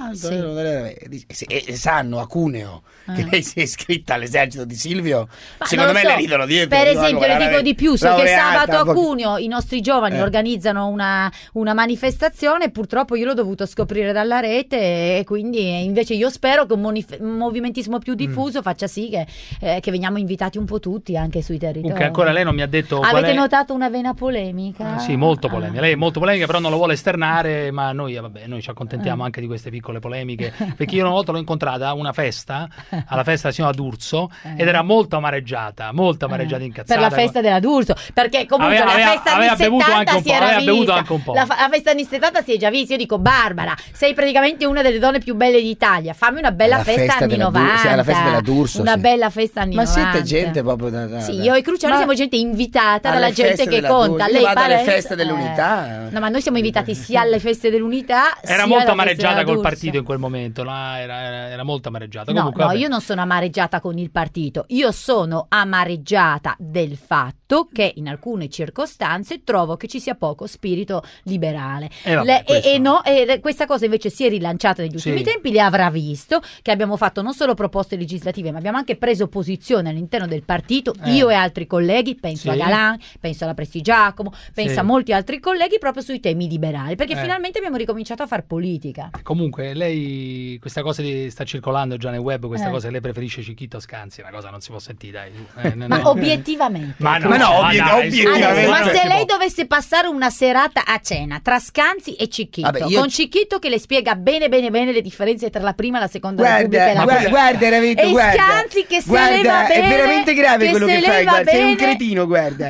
e sanno a Cuneo che lei si è iscritta all'esercito di Silvio, Ma secondo non me lo so. le ridono dietro. Per dicono, esempio, le guarda, dico di più: so che laureata, sabato a poi- Cuneo i nostri giovani organizzano una manifestazione. Purtroppo io l'ho dovuto scoprire dalla rete, e quindi invece io spero che un movimentismo più diffuso faccia sì che veniamo invitati un po' tutti anche sui territori. Comunque ancora lei non mi ha detto qual Avete è... notato una vena polemica? Sì, molto polemica. Lei è molto polemica, però non lo vuole esternare, ma noi, vabbè, noi ci accontentiamo anche di queste piccole polemiche, perché io una volta l'ho incontrata a una festa, alla festa della signora D'Urso, ed era molto amareggiata, incazzata. Per la festa della D'Urso, perché comunque la festa anni 70 si era bevuto vista. anche un po'. La festa anni 70 si è già vista. Io dico, Barbara, sei praticamente una delle donne più belle d'Italia, fammi una bella La festa anni della 90. sì, alla festa della D'Urso, una sì. bella festa anni Ma 90. siete gente proprio da Sì, io e Cruciani Ma- siamo gente invitata alle dalla gente feste che della conta. D'Urso. Lei Io vado alle Parenzo, feste dell'unità. No, ma noi siamo invitati sia alle feste dell'unità Era sia molto alla festa amareggiata della col D'Urso. partito in quel momento, no? Era molto amareggiata. No, Comunque, no, vabbè. io non sono amareggiata con il partito, io sono amareggiata del fatto fatto che in alcune circostanze trovo che ci sia poco spirito liberale. Questa cosa invece si è rilanciata negli ultimi tempi, le avrà visto che abbiamo fatto non solo proposte legislative, ma abbiamo anche preso posizione all'interno del partito, io e altri colleghi, penso a Galan, penso alla Prestigiacomo, penso a molti altri colleghi proprio sui temi liberali, perché finalmente abbiamo ricominciato a far politica. Comunque lei, questa cosa sta circolando già nel web, questa cosa, lei preferisce Cicchito Scanzi, una cosa non si può sentire, dai. Ma obiettivamente. Obiettivamente. Ma se lei dovesse passare una serata a cena tra Scanzi e Cicchito, con Cicchito che le spiega bene le differenze tra la prima e la seconda Repubblica e la guarda, Scanzi che se leva bene, è veramente grave quello che fai, guarda, sei un cretino, guarda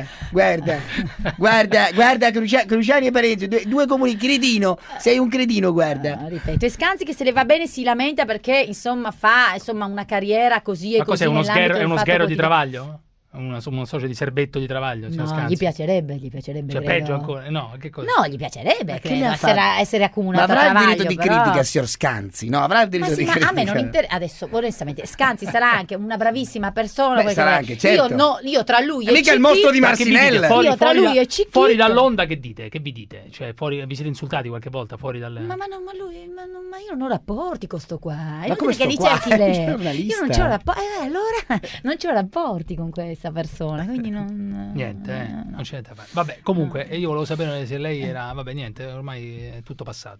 Cruciani e Parenzo, due comuni, cretino, sei un cretino, guarda. Ripeto, e Scanzi che se le va bene si lamenta perché insomma fa una carriera così e così. Ma cos'è, è uno sghero di Travaglio? Una specie di serbetto di Travaglio? No, gli piacerebbe. Cioè peggio ancora? No, che cosa? No, gli piacerebbe essere accumulato ma a Travaglio. Ma avrà il diritto di critica, signor Scanzi? No, avrà il diritto di critica. Ma a me non interessa. Adesso, onestamente, Scanzi sarà anche una bravissima persona. Sarà anche, certo. Io tra lui e mica il mostro di Marcinelle. Io tra lui e Cicchito. Fuori dall'onda che dite? Che vi dite? Cioè, vi siete insultati qualche volta fuori dal... Ma io non ho rapporti con sto qua. Ma come sto qua? Io non c'ho rapporti. Allora non c'ho rapporti con questa persona, quindi niente, non c'è niente da fare. Vabbè, comunque io volevo sapere se lei era, vabbè, niente, ormai è tutto passato,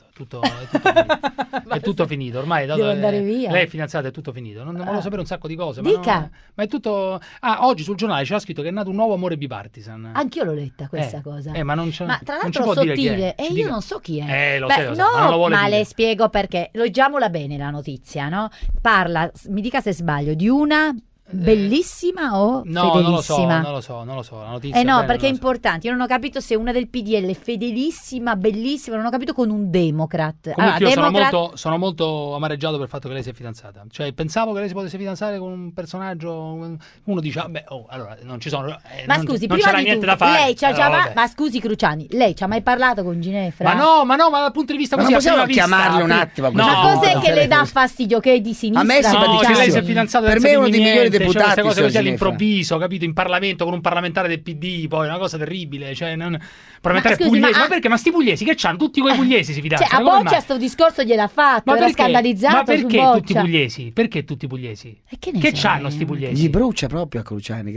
è tutto finito, ormai devo andare via. Lei è fidanzata, è tutto finito. Non volevo sapere un sacco di cose, dica. Ma è tutto. Oggi sul giornale c'era scritto che è nato un nuovo amore bipartisan. Anch'io l'ho letta questa cosa. Ma non c'è. Ma tra l'altro non sottile, e io non so chi è. Lo so, ma non lo vuole dire. Le spiego perché. Leggiamola bene la notizia, no? Parla, mi dica se sbaglio, di una bellissima o fedelissima? Non lo so, la notizia no, perché è importante. Io non ho capito se una del PDL fedelissima, bellissima, non ho capito con un democrat. Comunque io sono molto amareggiato per il fatto che lei si è fidanzata. Cioè, pensavo che lei si potesse fidanzare con un personaggio. Uno dice, allora non ci sono. Ma scusi, non prima c'era di niente tutto, da fare. Lei ma scusi, Cruciani, lei ci ha mai parlato con Ginefra? Ma no, ma dal punto di vista così. Ma possiamo chiamarlo un attimo? Ma cos'è che le dà fastidio? Che è di sinistra? A me che lei si è fidanzato per me è uno dei migliori deputati. Queste cose così all'improvviso, capito? In Parlamento con un parlamentare del PD, poi una cosa terribile. Cioè, parlamentare pugliese. Ma perché? Ma sti pugliesi che c'hanno? Tutti quei pugliesi si fidanzano. Cioè, a Boccia sto discorso gliel'ha fatto, era scandalizzato. Ma perché tutti pugliesi? Perché tutti pugliesi? Che c'hanno sti pugliesi? Gli brucia proprio a Cruciani.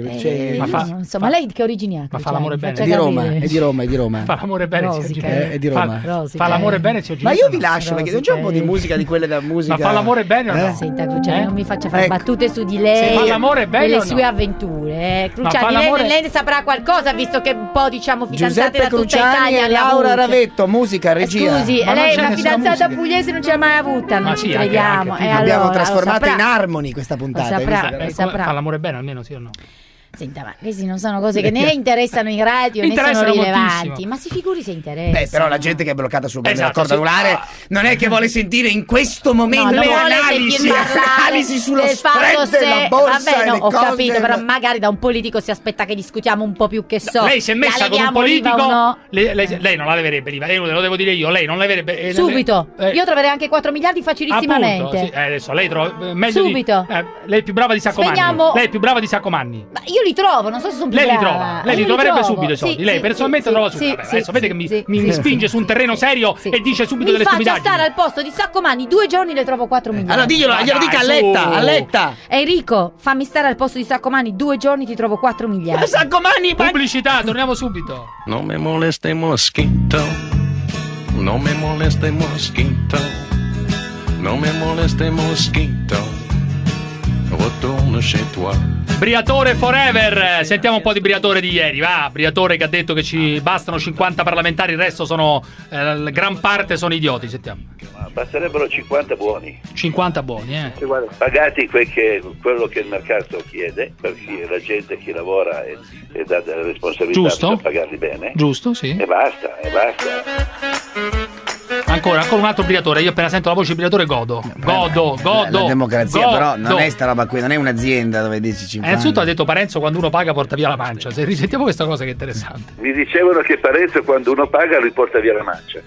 Ma lei che origini ha? Ma fa l'amore bene. È di Roma. Fa l'amore bene, è di Roma. Fa l'amore bene, ma io vi lascio perché non c'è un po' di musica di quelle da musica. Ma fa l'amore bene o no? Senta, Cruciani, non mi faccia fare battute su di lei. Fa l'amore bene delle sue avventure. Cruciani, lei ne saprà qualcosa, visto che un po' diciamo fidanzate da tutta Italia. Laura Ravetto, musica, regia. Scusi, lei una fidanzata pugliese non ce l'ha mai avuta, non ci crediamo. Abbiamo trasformato in Harmony questa puntata. Fa l'amore bene almeno, sì o no? Senta, ma questi non sono cose che né interessano in radio né sono rilevanti, moltissimo. Ma si figuri se interessa. Però la gente che è bloccata sul corda anulare non è che vuole sentire in questo momento le analisi sullo spread della borsa. Vabbè, ho capito, però magari da un politico si aspetta che discutiamo un po' più che so. Lei si è messa con un politico, lei non la leverebbe l'IVA, lo devo dire io, lei non la leverebbe. Subito, io troverei anche 4 miliardi facilissimamente. Appunto, adesso lei trova meglio subito. Lei è più brava di Saccomanni. Lei è più brava di Saccomanni. Ma io li trovo, non so se sono più brava. Lei li troverebbe subito i soldi. Lei personalmente trova subito. Adesso vede che mi spinge su un terreno serio e dice subito delle stupidaggini. Mi faccia stare al posto di Saccomanni 2 giorni, le trovo 4 miliardi. Allora glielo dica a Letta. Enrico, fammi stare al posto di Saccomanni 2 giorni, ti trovo 4 miliardi. Saccomanni, pubblicità, torniamo subito. Non me moleste mosquito. Non me moleste mosquito. Non me moleste mosquito. Retourne chez toi. Briatore forever. Sentiamo un po' di Briatore di ieri. Va, Briatore che ha detto che ci bastano 50 parlamentari, il resto sono gran parte sono idioti. Sentiamo. Basterebbero 50 buoni. 50 buoni, pagati quello che il mercato chiede, perché la gente che lavora è data la responsabilità di pagarli bene. Giusto, sì. E basta. Ancora un altro Briatore. Io appena sento la voce Briatore godo. La democrazia però non è sta roba qui, non è un'azienda dove dici 50. Innanzitutto ha detto Parenzo, quando uno paga porta via la mancia. Se risentiamo questa cosa che è interessante. Mi dicevano che Parenzo quando uno paga lui porta via la mancia.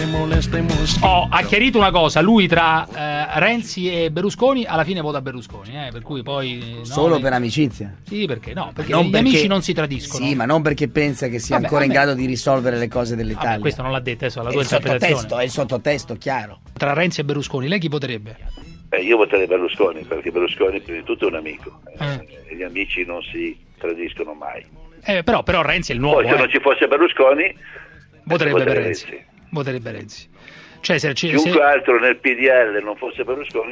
Ha chiarito una cosa, lui tra Renzi e Berlusconi alla fine vota Berlusconi, per cui poi solo per amicizia. Sì, perché no? Perché gli amici non si tradiscono. Sì, ma non perché pensa che sia ancora in grado di risolvere le cose dell'Italia. Questo non l'ha detto, adesso la tua interpretazione. È il sottotesto, chiaro. Tra Renzi e Berlusconi, lei chi voterebbe? Io voterei Berlusconi, perché Berlusconi prima di tutto è un amico. E gli amici non si tradiscono mai. Però Renzi è il nuovo. Poi se non ci fosse Berlusconi voterebbe Renzi. Cioè, chiunque altro nel PDL non fosse Berlusconi.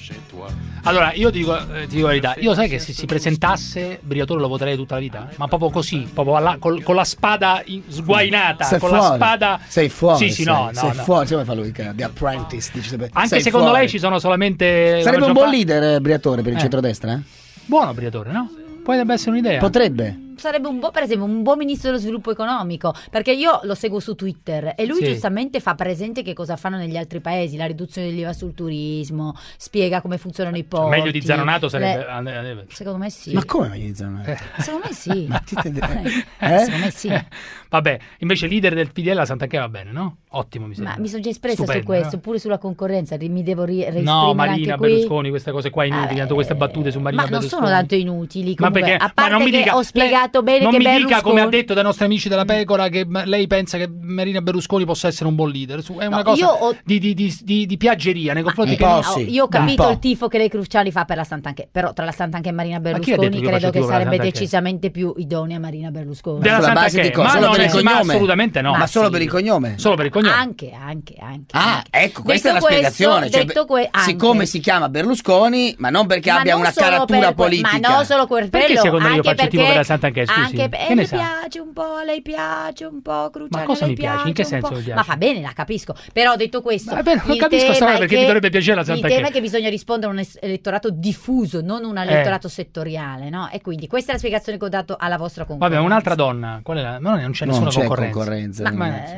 Allora io ti dico la verità, io sai che se si presentasse Briatore lo voterei tutta la vita, ma proprio così, proprio con la spada sguainata, sei con fuori. La spada. Sei fuori. Sì, no. Fuori, come fa lui The Apprentice, anche secondo lei ci sono solamente. Sarebbe un buon leader Briatore per il centrodestra, Buono Briatore, no? Potrebbe essere un'idea. Potrebbe. Sarebbe per esempio un buon ministro dello sviluppo economico, perché io lo seguo su Twitter e lui giustamente fa presente che cosa fanno negli altri paesi, la riduzione dell'IVA sul turismo, spiega come funzionano i porti. Meglio di Zanonato sarebbe. Secondo me sì. Ma come meglio di Zanonato? Secondo me sì. Secondo me sì. Vabbè, invece leader del PDL la Santanchè va bene, no? Ottimo, mi sembra. Ma mi sono già espressa su questo, pure sulla concorrenza, mi devo riesprimere no, Marina anche qui. Berlusconi, queste cose qua inutili, tanto queste battute su Marina Berlusconi. Ma non sono tanto inutili, comunque, ma perché? A parte non mi dica, ho spiegato bene non che mi Berlusconi... dica, come ha detto dai nostri amici della Pecora, che lei pensa che Marina Berlusconi possa essere un buon leader. È una cosa di piaggeria nei confronti io ho capito il tifo che lei Cruciani fa per la Santanchè, però tra la Santanchè e Marina Berlusconi credo che sarebbe decisamente più idonea Marina Berlusconi. Sulla base di cosa? Solo per il cognome? Assolutamente no. Ma solo per il cognome? Solo per il cognome. Anche. Ecco, questa è la spiegazione. Siccome si chiama Berlusconi, ma non perché abbia una caratura politica. Ma non solo per perché secondo lei io faccio il tifo per la Santanchè? Scusi, che ne piace un po', lei piace un po', Cruciani. Ma cosa mi piace? In che senso mi piace? Ma fa bene, la capisco. Però detto questo, non capisco sta perché mi dovrebbe piacere la Santanchè. Il tema è che bisogna rispondere a un elettorato diffuso, non un elettorato settoriale, no? E quindi questa è la spiegazione che ho dato alla vostra concorrenza. Vabbè, un'altra donna, qual è la? Ma non c'è nessuna concorrenza.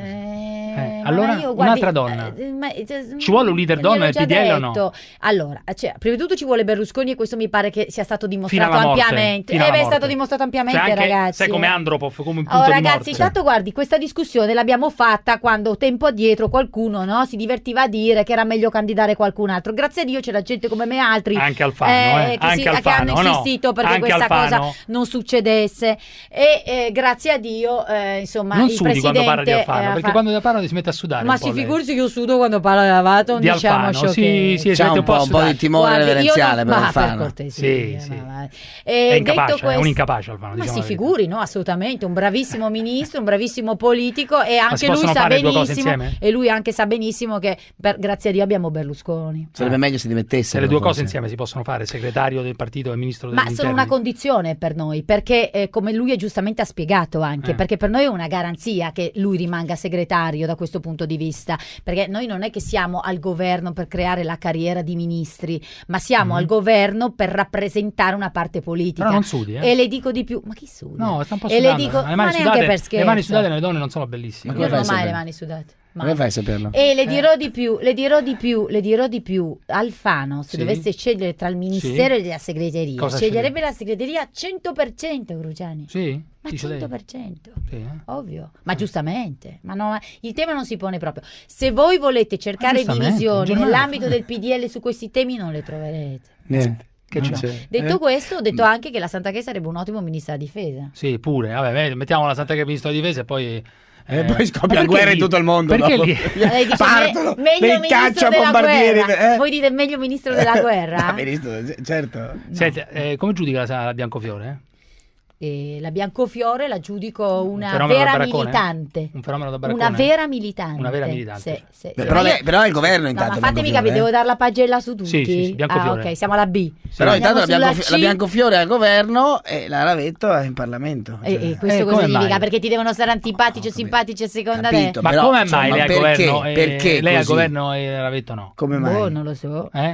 Allora, un'altra donna. Ci vuole un leader donna nel PDL o no? Allora, prima di tutto ci vuole Berlusconi e questo mi pare che sia stato dimostrato ampiamente. È stato dimostrato ampiamente, ragazzi. Sai come Andropov, come un punto di morte. Ragazzi, intanto guardi, questa discussione l'abbiamo fatta quando tempo addietro qualcuno si divertiva a dire che era meglio candidare qualcun altro. Grazie a Dio c'era gente come me e altri anche Alfano, che hanno insistito perché questa cosa non succedesse e grazie a Dio insomma non il sudi presidente quando parla di Alfano, perché quando parla si mette a sudare. Ma si figursi che io sudo quando parlo di Avato, di Alfano, sì, c'è un po' di timore reverenziale per Alfano. Sì. È incapace, è un incapace Alfano. Ma si figuri, no, assolutamente, un bravissimo ministro, un bravissimo politico e anche lui sa benissimo e lui anche sa benissimo che grazie a Dio abbiamo Berlusconi. Sarebbe meglio se dimettesse. Le due cose insieme si possono fare, segretario del partito e ministro dell'interno. Ma sono una condizione per noi, perché come lui giustamente ha spiegato anche, perché per noi è una garanzia che lui rimanga segretario da questo punto di vista, perché noi non è che siamo al governo per creare la carriera di ministri, ma siamo al governo per rappresentare una parte politica. Però non sudi, E le dico di più, ma chi suda? No, sta un po' sudando. E le dico, ma neanche per scherzo. Le mani sudate nelle donne non sono bellissime. Io non ho mai le mani sudate. Come fai a saperlo? E le dirò di più. Alfano, se dovesse scegliere tra il ministero e la segreteria, sceglierebbe la segreteria 100%, Cruciani. Sì? Ma 100%. Ovvio. Ma giustamente. Ma no, il tema non si pone proprio. Se voi volete cercare divisioni nell'ambito del PDL su questi temi non le troverete. Niente. Detto questo, ho detto anche che la Santanchè sarebbe un ottimo ministro della difesa. Sì, pure. Vabbè, mettiamo la Santanchè ministro della difesa e poi... poi scoppia guerra in tutto il mondo. Perché lì? Partono meglio dei cacciabombardieri. Voi dite meglio ministro della guerra? Certo. Senti, come giudica la Biancofiore? La Biancofiore la giudico una vera militante. Un fenomeno da baraccone? Una vera militante. Una vera militante. Sì. Però è il governo intanto. No, ma fatemi capire, devo dare la pagella su tutti? Sì, Biancofiore. Ok, siamo alla B. Però intanto la Biancofiore è al governo e la Ravetto è in Parlamento. E questo cosa significa? Perché ti devono stare antipatici o simpatici a seconda te? Ma come mai lei al governo? Perché lei al governo e Ravetto no? Come mai? Non lo so.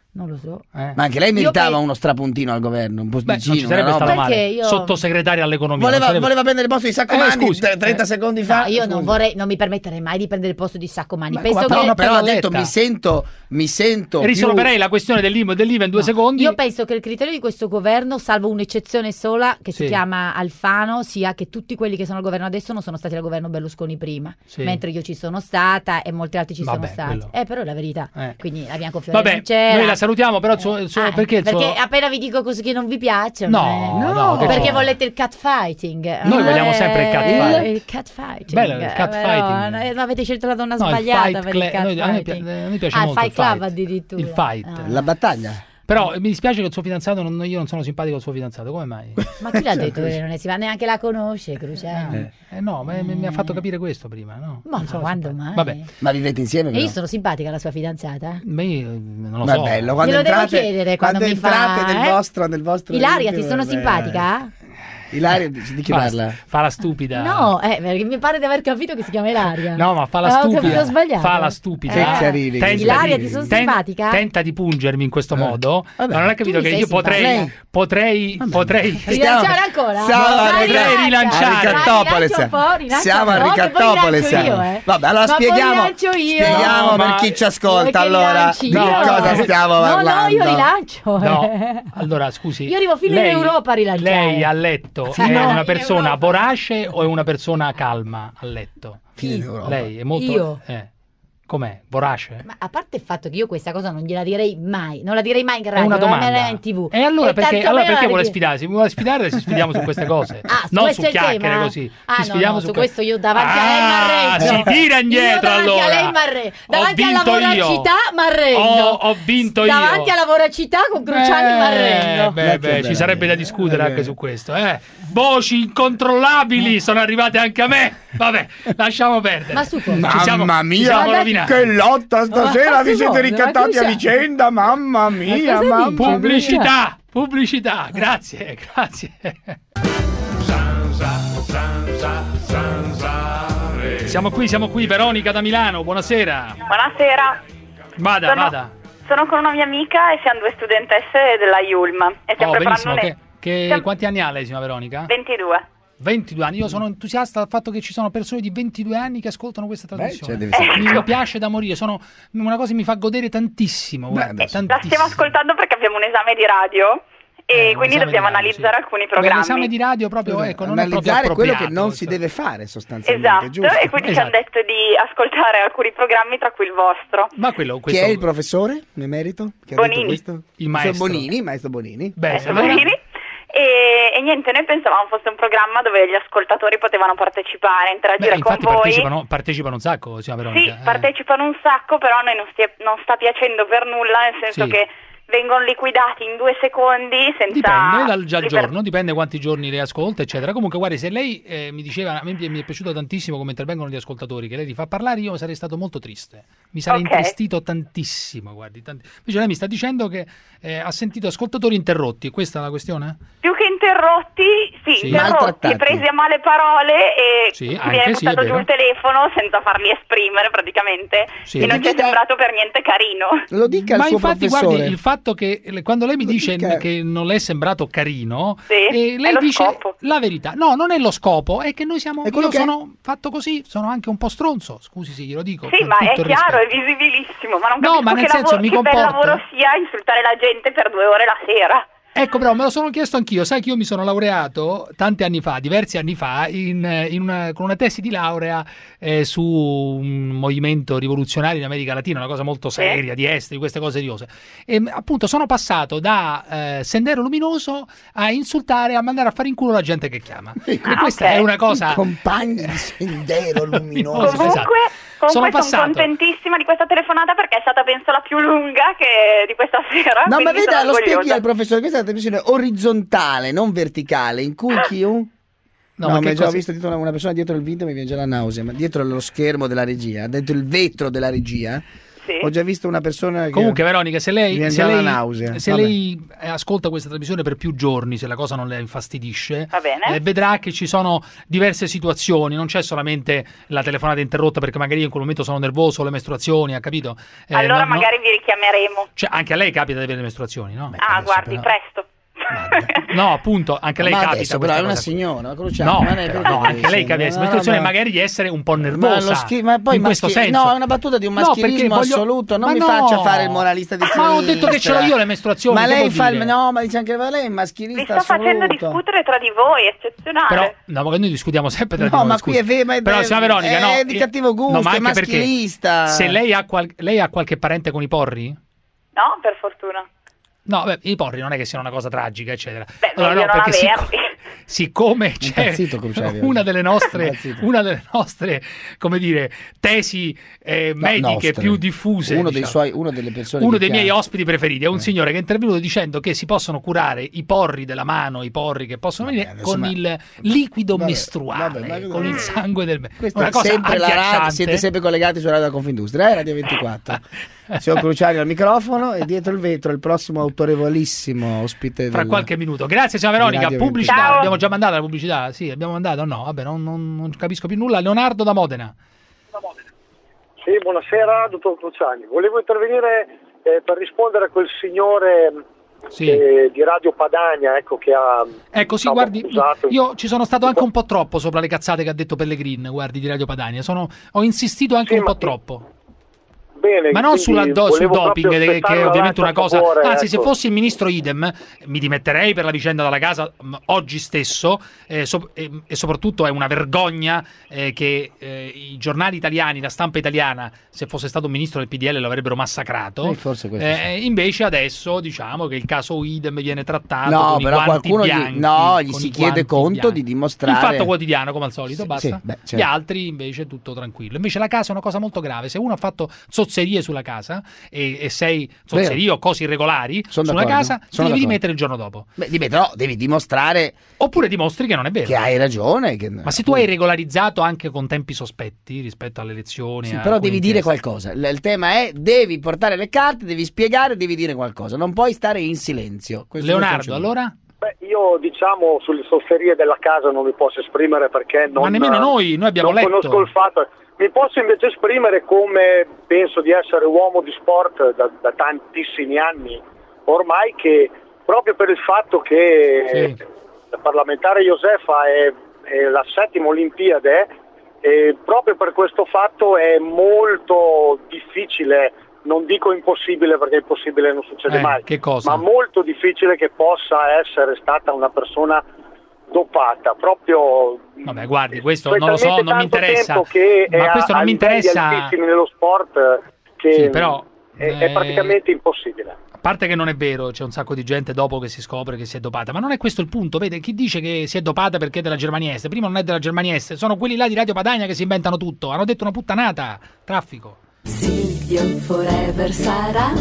Non lo so. Ma anche lei meritava uno strapuntino al governo, un posticino. Non ci sarebbe stato male. Sottosegretaria all'economia. Voleva prendere il posto di Saccomanni 30 secondi fa. No, io non mi permetterei mai di prendere il posto di Saccomanni. Penso che però ha detto mi sento risolverei la questione dell'IMU e dell'IVA in 2 secondi. Io penso che il criterio di questo governo, salvo un'eccezione sola che si chiama Alfano, sia che tutti quelli che sono al governo adesso non sono stati al governo Berlusconi prima, mentre io ci sono stata e molti altri ci sono stati. Però è la verità. Quindi la Biancofiore non c'era. Noi la salutiamo, però perché appena vi dico cose che non vi piacciono, no, perché volete il catfighting. Noi vogliamo sempre il catfighting. Il catfighting. Bello, il catfighting. Non avete scelto la donna sbagliata per il catfighting. A noi piace molto il Club addirittura. Il fight. La battaglia. Però mi dispiace che il suo fidanzato, io non sono simpatico al suo fidanzato, come mai? Ma chi l'ha detto che non si va, neanche la conosce, Cruciani? No, mi ha fatto capire questo prima, no? Ma quando mai? Vabbè. Ma vivete insieme? E io sono simpatica alla sua fidanzata? Ma io non lo so. Ma è bello, quando entrate, devo chiedere quando mi entrate fa, nel vostro Ilaria, ti sono simpatica? Ilaria, di chi parla? Fa la stupida. No, perché mi pare di aver capito che si chiama Ilaria. No, ma fa la stupida. Ho capito sbagliato. Fa la stupida. Ilaria, ti sono simpatica? Tenta di pungermi in questo modo. Vabbè, ma non hai capito che io potrei rilanciare ancora? Potrei rilanciare. Siamo a Ricattopole. Vabbè, allora spieghiamo per chi ci ascolta allora di cosa stiamo parlando. No, io rilancio. No, allora scusi. Io arrivo fino in Europa a rilanciare. Lei a letto è una persona vorace o è una persona calma a letto? Lei è molto... Io? Com'è? Vorace? Ma a parte il fatto che io questa cosa non gliela direi mai, non la direi mai in radio, è una domanda. in TV. E allora perché vuole sfidarsi? Vuole sfidare, ci sfidiamo su queste cose. Non su chiacchiere così. Ci sfidiamo su questo io davanti a lei m'arrendo. Si tira indietro allora. Davanti a lei m'arrendo. Davanti alla voracità m'arrendo. Ho vinto io. Davanti alla voracità con Cruciani m'arrendo. Ci sarebbe da discutere anche su questo. Voci incontrollabili sono arrivate anche a me. Vabbè, lasciamo perdere. Ma su cosa? Mamma mia, che lotta stasera, vi siete ricattati a vicenda, mamma mia. Pubblicità, grazie. Siamo qui, Veronica da Milano, buonasera. Buonasera. Vada. Sono con una mia amica e siamo 2 studentesse della IULM e stiamo preparando Quanti anni ha lei, signora Veronica? 22. 22 anni, io sono entusiasta del fatto che ci sono persone di 22 anni che ascoltano questa trasmissione. Mi piace da morire, una cosa che mi fa godere tantissimo. La stiamo ascoltando perché abbiamo un esame di radio e quindi dobbiamo analizzare alcuni programmi. L'esame di radio proprio, non è proprio analizzare quello che non si deve fare sostanzialmente. Esatto, giusto? E quindi ci hanno detto di ascoltare alcuni programmi, tra cui il vostro. Ma Chi è il professore, emerito? Bonini. Il maestro Bonini. Bonini. E niente, noi pensavamo fosse un programma dove gli ascoltatori potevano partecipare, interagire con voi. Partecipano un sacco, signora Veronica. Sì, partecipano un sacco, però a noi non sta piacendo per nulla, nel senso che vengono liquidati in 2 secondi senza... Dipende dal giorno, dipende quanti giorni le ascolta, eccetera. Comunque, guardi, se lei mi diceva, a me mi è piaciuto tantissimo come intervengono gli ascoltatori, che lei li fa parlare, io sarei stato molto triste. Mi sarei intristito tantissimo, guardi. Invece lei mi sta dicendo che ha sentito ascoltatori interrotti, questa è la questione? Più che interrotti, interrotti, presi a male parole e viene buttato giù il telefono senza farli esprimere praticamente e non ci è sembrato per niente carino. Lo dica il suo professore. Guardi, il fatto che quando lei mi dice che non le è sembrato carino, lei dice scopo. La verità. No, non è lo scopo, è che noi siamo... Io sono fatto così, sono anche un po'. Stronzo, scusi, glielo dico. Sì, ma è chiaro, è visibilissimo, ma non capisco che bel lavoro sia insultare la gente per 2 ore la sera. Ecco, però me lo sono chiesto anch'io. Sai che io mi sono laureato diversi anni fa, con una tesi di laurea su un movimento rivoluzionario in America Latina, una cosa molto seria, di esteri, queste cose seriose. E appunto sono passato da Sendero Luminoso a insultare, a mandare a fare in culo la gente che chiama. E questa è una cosa... Compagni di Sendero Luminoso. Comunque sono contentissima di questa telefonata perché è stata penso la più lunga di questa sera. No, ma veda, lo spieghi al professore, questa è una trasmissione orizzontale, non verticale, in cui No, ma già ho visto dietro una persona dietro il video, mi viene già la nausea, ma dietro lo schermo della regia, dentro il vetro della regia, Ho già visto una persona che... Comunque Veronica, se lei ascolta questa trasmissione per più giorni, se la cosa non le infastidisce, va bene. Vedrà che ci sono diverse situazioni, non c'è solamente la telefonata interrotta perché magari io in quel momento sono nervoso, le mestruazioni, ha capito? Allora magari vi richiameremo. Cioè, anche a lei capita di avere le mestruazioni, no? Guardi, presto. No, appunto, anche lei capita. Adesso però è una signora, Cruciani, anche lei capita questa situazione, magari di essere un po' nervosa. Ma poi in questo senso. No, è una battuta di un maschilismo assoluto. Non mi faccia fare il moralista di sinistra. Ma ho detto che ce l'ho io le mestruazioni. Ma lei fa ma dice anche lei è un maschilista assoluto. Vi sto facendo discutere tra di voi, eccezionale. Però, no, ma noi discutiamo sempre tra di noi. No, ma qui però signora Veronica, è di cattivo gusto, è maschilista. Se lei ha qualche parente con i porri? No, per fortuna. No, i porri non è che siano una cosa tragica, eccetera. Allora, no, perché siccome c'è una delle nostre, come dire, tesi mediche più diffuse, uno delle persone, uno dei miei ospiti preferiti è un signore che è intervenuto dicendo che si possono curare i porri della mano, i porri che possono venire con il liquido mestruale, con il sangue del una cosa sempre agghiacciante. Siete sempre collegati sulla Radio Confindustria, Radio 24. Signor Cruciani al microfono e dietro il vetro il prossimo autorevolissimo ospite fra qualche minuto. Grazie signora Veronica. Pubblicità. Ciao. Abbiamo già mandato la pubblicità? Sì, abbiamo mandato. No, vabbè, non capisco più nulla. Leonardo da Modena. Sì, buonasera dottor Cruciani. Volevo intervenire per rispondere a quel signore di Radio Padania, che ha guardi, io ci sono stato anche un po' troppo sopra le cazzate che ha detto Pellegrin, guardi, di Radio Padania. Ho insistito anche un po' troppo. Bene, ma non sul doping, che è ovviamente una cosa. Anzi, se fossi il ministro idem, mi dimetterei per la vicenda dalla casa oggi stesso. E soprattutto è una vergogna che i giornali italiani, la stampa italiana, se fosse stato un ministro del PDL lo avrebbero massacrato. Forse invece adesso diciamo che il caso idem viene trattato con però i guanti qualcuno bianchi, gli si chiede conto di dimostrare. Il Fatto Quotidiano, come al solito, basta. Certo. Gli altri invece tutto tranquillo. Invece la casa è una cosa molto grave. Se uno ha fatto zozzerie sulla casa e sei zozzerie o cose irregolari sulla casa, ti devi dimettere il giorno dopo. Però devi dimostrare, oppure dimostri che non è vero, che hai ragione, ma se tu hai regolarizzato anche con tempi sospetti rispetto alle elezioni, però devi dire qualcosa. Il tema è devi portare le carte, devi spiegare, devi dire qualcosa, non puoi stare in silenzio. Leonardo, allora? Io sulle zozzerie della casa non mi posso esprimere perché non, ma nemmeno noi abbiamo letto. Conosco il fatto. Mi posso invece esprimere come penso di essere uomo di sport da tantissimi anni ormai, che proprio per il fatto che la parlamentare Josefa è la 7ª Olimpiade, e proprio per questo fatto è molto difficile, non dico impossibile perché impossibile non succede mai, ma molto difficile che possa essere stata una persona dopata, proprio. Vabbè, guardi, questo non lo so, non mi interessa. Ma questo non mi interessa. Altissimi nello sport che però è praticamente impossibile. A parte che non è vero, c'è un sacco di gente dopo che si scopre che si è dopata, ma non è questo il punto. Vede, chi dice che si è dopata perché è della Germania Est, prima non è della Germania Est, sono quelli là di Radio Padania che si inventano tutto, hanno detto una puttanata, traffico. Silvio forever sarà,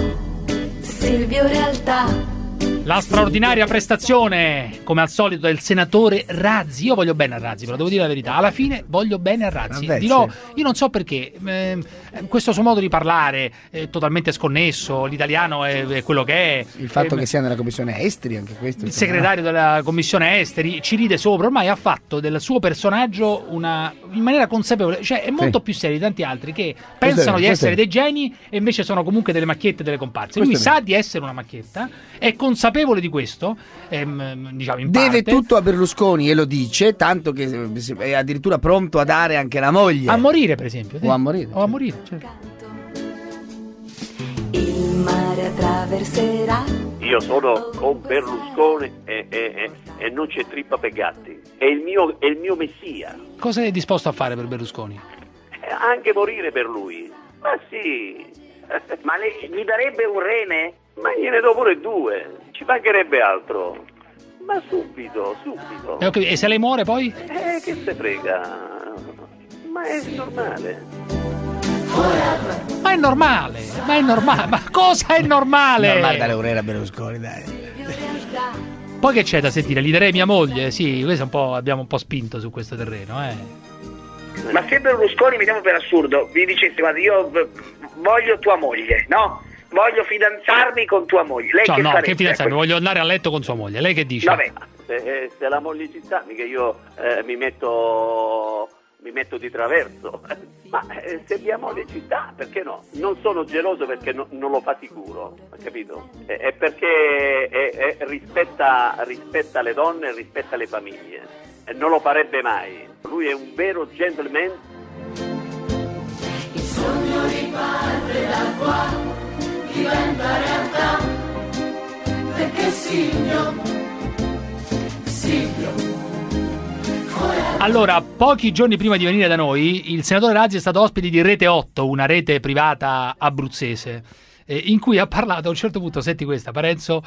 Silvio realtà. La straordinaria prestazione, come al solito, del senatore Razzi. Io voglio bene a Razzi, però devo dire la verità. Alla fine voglio bene a Razzi. Dirò, io non so perché, questo suo modo di parlare è totalmente sconnesso. L'italiano è quello che è. Il fatto che sia nella commissione esteri, anche questo. Il segretario della commissione esteri ci ride sopra. Ormai ha fatto del suo personaggio in maniera consapevole. Cioè è molto più serio di tanti altri che pensano di essere dei geni e invece sono comunque delle macchiette delle comparse. Lui sa di essere una macchietta, è consapevole di questo, diciamo in deve parte. Tutto a Berlusconi e lo dice, tanto che è addirittura pronto a dare anche la moglie. A morire, per esempio. O a morire. O a morire, certo. Il mare attraverserà. Io sono con Berlusconi e non c'è trippa per gatti. È il mio messia. Cosa è disposto a fare per Berlusconi? Anche morire per lui. Ma sì. Ma gli darebbe un rene? Ma gliene do pure 2, ci mancherebbe altro. Ma subito. E se lei muore poi? Che se frega. Ma è normale. Ma è normale. Ma cosa è normale? Normale dare un rene a Berlusconi, dai. Poi che c'è da sentire? Gli darei mia moglie? Sì, questo abbiamo un po' spinto su questo terreno, Ma se Berlusconi, mettiamo per assurdo, vi dicesse guarda io voglio tua moglie, no? Voglio fidanzarmi con tua moglie. Lei che che fidanzarmi, voglio andare a letto con sua moglie. Lei che dice? Vabbè. Se la moglie ci sta, mica io mi metto di traverso. Ma se mia moglie ci sta, perché no? Non sono geloso perché non lo fa sicuro, capito? È perché rispetta le donne e rispetta le famiglie. E non lo farebbe mai. Lui è un vero gentleman. Il sogno riparte da qua, diventa realtà, perché Silvio. Allora, pochi giorni prima di venire da noi, il senatore Razzi è stato ospite di Rete 8, una rete privata abruzzese, in cui ha parlato a un certo punto, senti questa, Parenzo,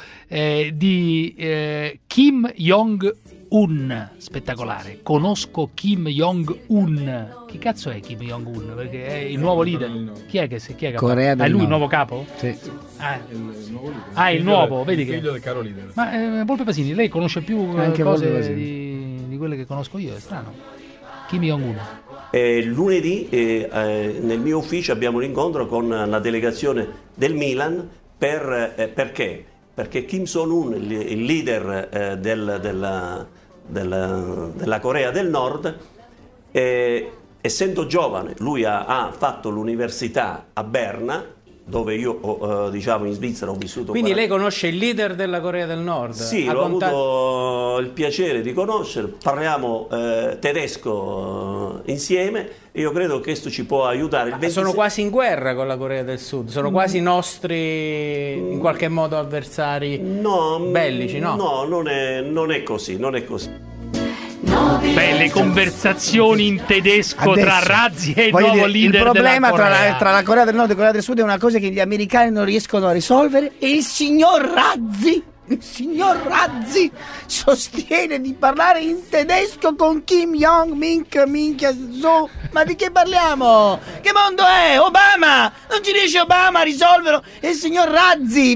di Kim Jong-un, spettacolare. Conosco Kim Jong-un. Chi cazzo è Kim Jong-un? Perché è il nuovo leader. Chi è che Corea del è lui Nord. Il nuovo capo? Sì. Il nuovo, vedi che figlio del caro leader. Ma Volpe Pasini, lei conosce più Anche cose di quelle che conosco io, è strano. Kim Jong-un. Lunedì nel mio ufficio abbiamo un incontro con la delegazione del Milan perché? Perché Kim Jong-un, il leader della Corea del Nord, essendo giovane, lui ha fatto l'università a Berna, dove io in Svizzera ho vissuto. Quindi lei conosce il leader della Corea del Nord? Sì, ho avuto il piacere di conoscere, parliamo tedesco insieme e io credo che questo ci può aiutare. Sono quasi in guerra con la Corea del Sud, sono quasi nostri in qualche modo avversari bellici, no? No, non è così, non è così. Le conversazioni in tedesco tra Razzi e il nuovo leader. Il problema della Corea. tra la Corea del Nord e la Corea del Sud è una cosa che gli americani non riescono a risolvere e il signor Razzi sostiene di parlare in tedesco con Kim Jong minchia so. Ma di che parliamo? Che mondo è? Obama! Non ci riesce Obama a risolverlo e il signor Razzi